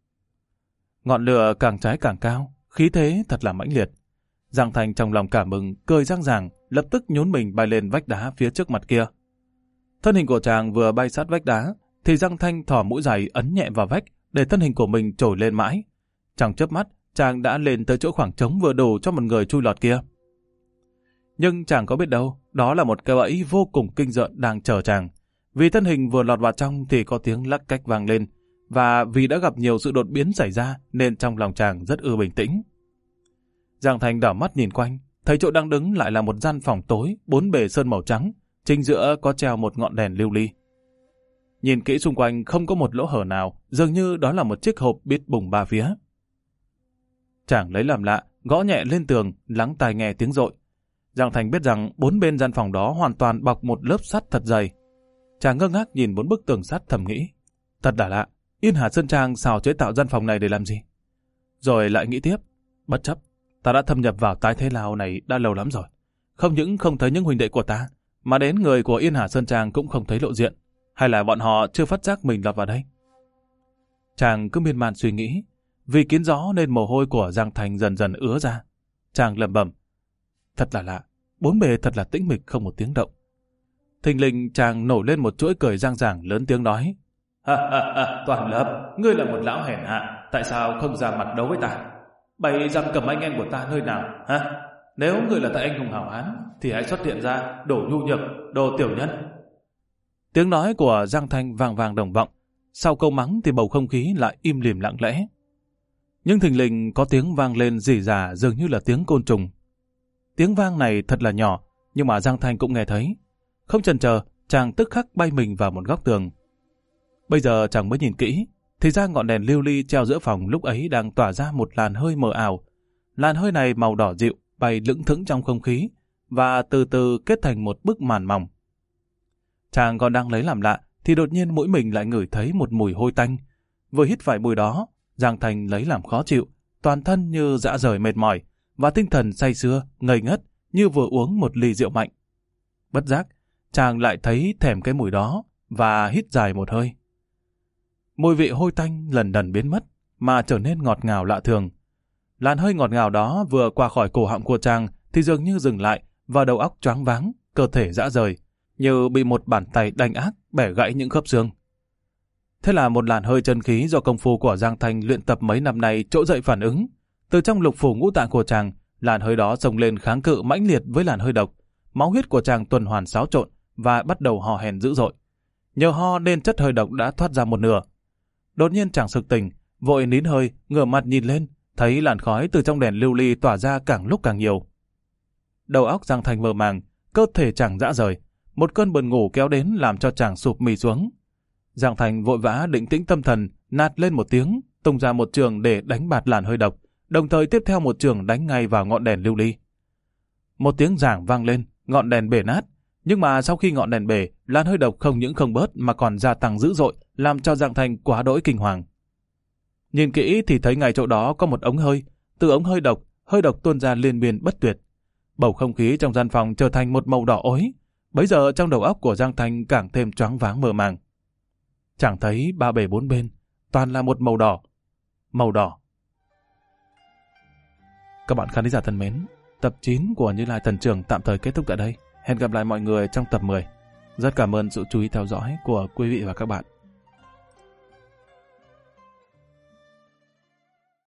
Ngọn lửa càng cháy càng cao, khí thế thật là mãnh liệt. Giang Thành trong lòng cảm mừng, cười răng ràng, lập tức nhún mình bay lên vách đá phía trước mặt kia. Thân hình của chàng vừa bay sát vách đá, thì Giang Thanh thò mũi giày ấn nhẹ vào vách để thân hình của mình trồi lên mãi. Trong chớp mắt, chàng đã lên tới chỗ khoảng trống vừa đủ cho một người chui lọt kia. Nhưng chàng có biết đâu, đó là một cái bẫy vô cùng kinh rợn đang chờ chàng. Vì thân hình vừa lọt vào trong thì có tiếng lắc cách vang lên, và vì đã gặp nhiều sự đột biến xảy ra nên trong lòng chàng rất ư bình tĩnh. Giang Thành đảo mắt nhìn quanh, thấy chỗ đang đứng lại là một gian phòng tối, bốn bề sơn màu trắng, chính giữa có treo một ngọn đèn lưu ly. Nhìn kỹ xung quanh không có một lỗ hở nào, dường như đó là một chiếc hộp bít bùng ba phía. Chàng lấy làm lạ, gõ nhẹ lên tường, lắng tai nghe tiếng dội. Giang Thành biết rằng bốn bên gian phòng đó hoàn toàn bọc một lớp sắt thật dày. Chàng ngơ ngác nhìn bốn bức tường sắt thầm nghĩ, thật là lạ, Yên Hà Sơn Trang sao chế tạo gian phòng này để làm gì? Rồi lại nghĩ tiếp, bất chấp, ta đã thâm nhập vào tái thế Lào này đã lâu lắm rồi. Không những không thấy những huynh đệ của ta, mà đến người của Yên Hà Sơn Trang cũng không thấy lộ diện. Hay là bọn họ chưa phát giác mình lọt vào đây? Chàng cứ miên man suy nghĩ, vì kiến gió nên mồ hôi của Giang Thành dần dần ứa ra. Chàng lẩm bẩm, thật là lạ, bốn bề thật là tĩnh mịch không một tiếng động. Thình lình chàng nổi lên một chuỗi cười giang giảng lớn tiếng nói, ha ha ha, Toàn Lập, ngươi là một lão hèn hạ, tại sao không ra mặt đấu với ta? Bày giam cầm anh em của ta nơi nào, hả? Nếu ngươi là tại anh hùng hảo hán, thì hãy xuất hiện ra, đổ nhu nhược, đồ tiểu nhân. Tiếng nói của Giang Thanh vang vang đồng vọng, sau câu mắng thì bầu không khí lại im lìm lặng lẽ. Nhưng thình lình có tiếng vang lên rỉ rả dường như là tiếng côn trùng. Tiếng vang này thật là nhỏ, nhưng mà Giang Thành cũng nghe thấy. Không chần chờ, chàng tức khắc bay mình vào một góc tường. Bây giờ chàng mới nhìn kỹ, thì ra ngọn đèn lưu ly treo giữa phòng lúc ấy đang tỏa ra một làn hơi mờ ảo. Làn hơi này màu đỏ dịu, bay lững thững trong không khí, và từ từ kết thành một bức màn mỏng. Chàng còn đang lấy làm lạ, thì đột nhiên mũi mình lại ngửi thấy một mùi hôi tanh. Vừa hít phải mùi đó, Giang Thành lấy làm khó chịu, toàn thân như rã rời mệt mỏi, và tinh thần say sưa, ngây ngất, như vừa uống một ly rượu mạnh. Bất giác, chàng lại thấy thèm cái mùi đó, và hít dài một hơi. Mùi vị hôi tanh lần dần biến mất, mà trở nên ngọt ngào lạ thường. Làn hơi ngọt ngào đó vừa qua khỏi cổ họng của chàng, thì dường như dừng lại, và đầu óc choáng váng, cơ thể rã rời, như bị một bàn tay đanh ác bẻ gãy những khớp xương. Thế là một làn hơi chân khí do công phu của Giang Thành luyện tập mấy năm nay trỗi dậy phản ứng. Từ trong lục phủ ngũ tạng của chàng, làn hơi đó xông lên kháng cự mãnh liệt với làn hơi độc. Máu huyết của chàng tuần hoàn xáo trộn và bắt đầu hò hèn dữ dội. Nhờ ho nên chất hơi độc đã thoát ra một nửa. Đột nhiên chàng sực tỉnh, vội nín hơi, ngửa mặt nhìn lên, thấy làn khói từ trong đèn lưu ly tỏa ra càng lúc càng nhiều. Đầu óc Giang Thành mơ màng, cơ thể chàng rã rời. Một cơn buồn ngủ kéo đến làm cho chàng sụp mì xuống. Giang Thành vội vã định tĩnh tâm thần, nạt lên một tiếng, tung ra một trường để đánh bạt làn hơi độc, đồng thời tiếp theo một trường đánh ngay vào ngọn đèn lưu ly. Một tiếng giảng vang lên, ngọn đèn bể nát, nhưng mà sau khi ngọn đèn bể, làn hơi độc không những không bớt mà còn gia tăng dữ dội, làm cho Giang Thành quá đỗi kinh hoàng. Nhìn kỹ thì thấy ngay chỗ đó có một ống hơi, từ ống hơi độc, hơi độc tuôn ra liên miên bất tuyệt. Bầu không khí trong gian phòng trở thành một màu đỏ ối. Bấy giờ trong đầu óc của Giang Thành càng thêm choáng váng mơ màng. Chẳng thấy ba bề bốn bên, toàn là một màu đỏ. Màu đỏ. Các bạn khán giả thân mến, tập chín của Như Lai Thần Trưởng tạm thời kết thúc tại đây. Hẹn gặp lại mọi người trong tập mười. Rất cảm ơn sự chú ý theo dõi của quý vị và các bạn.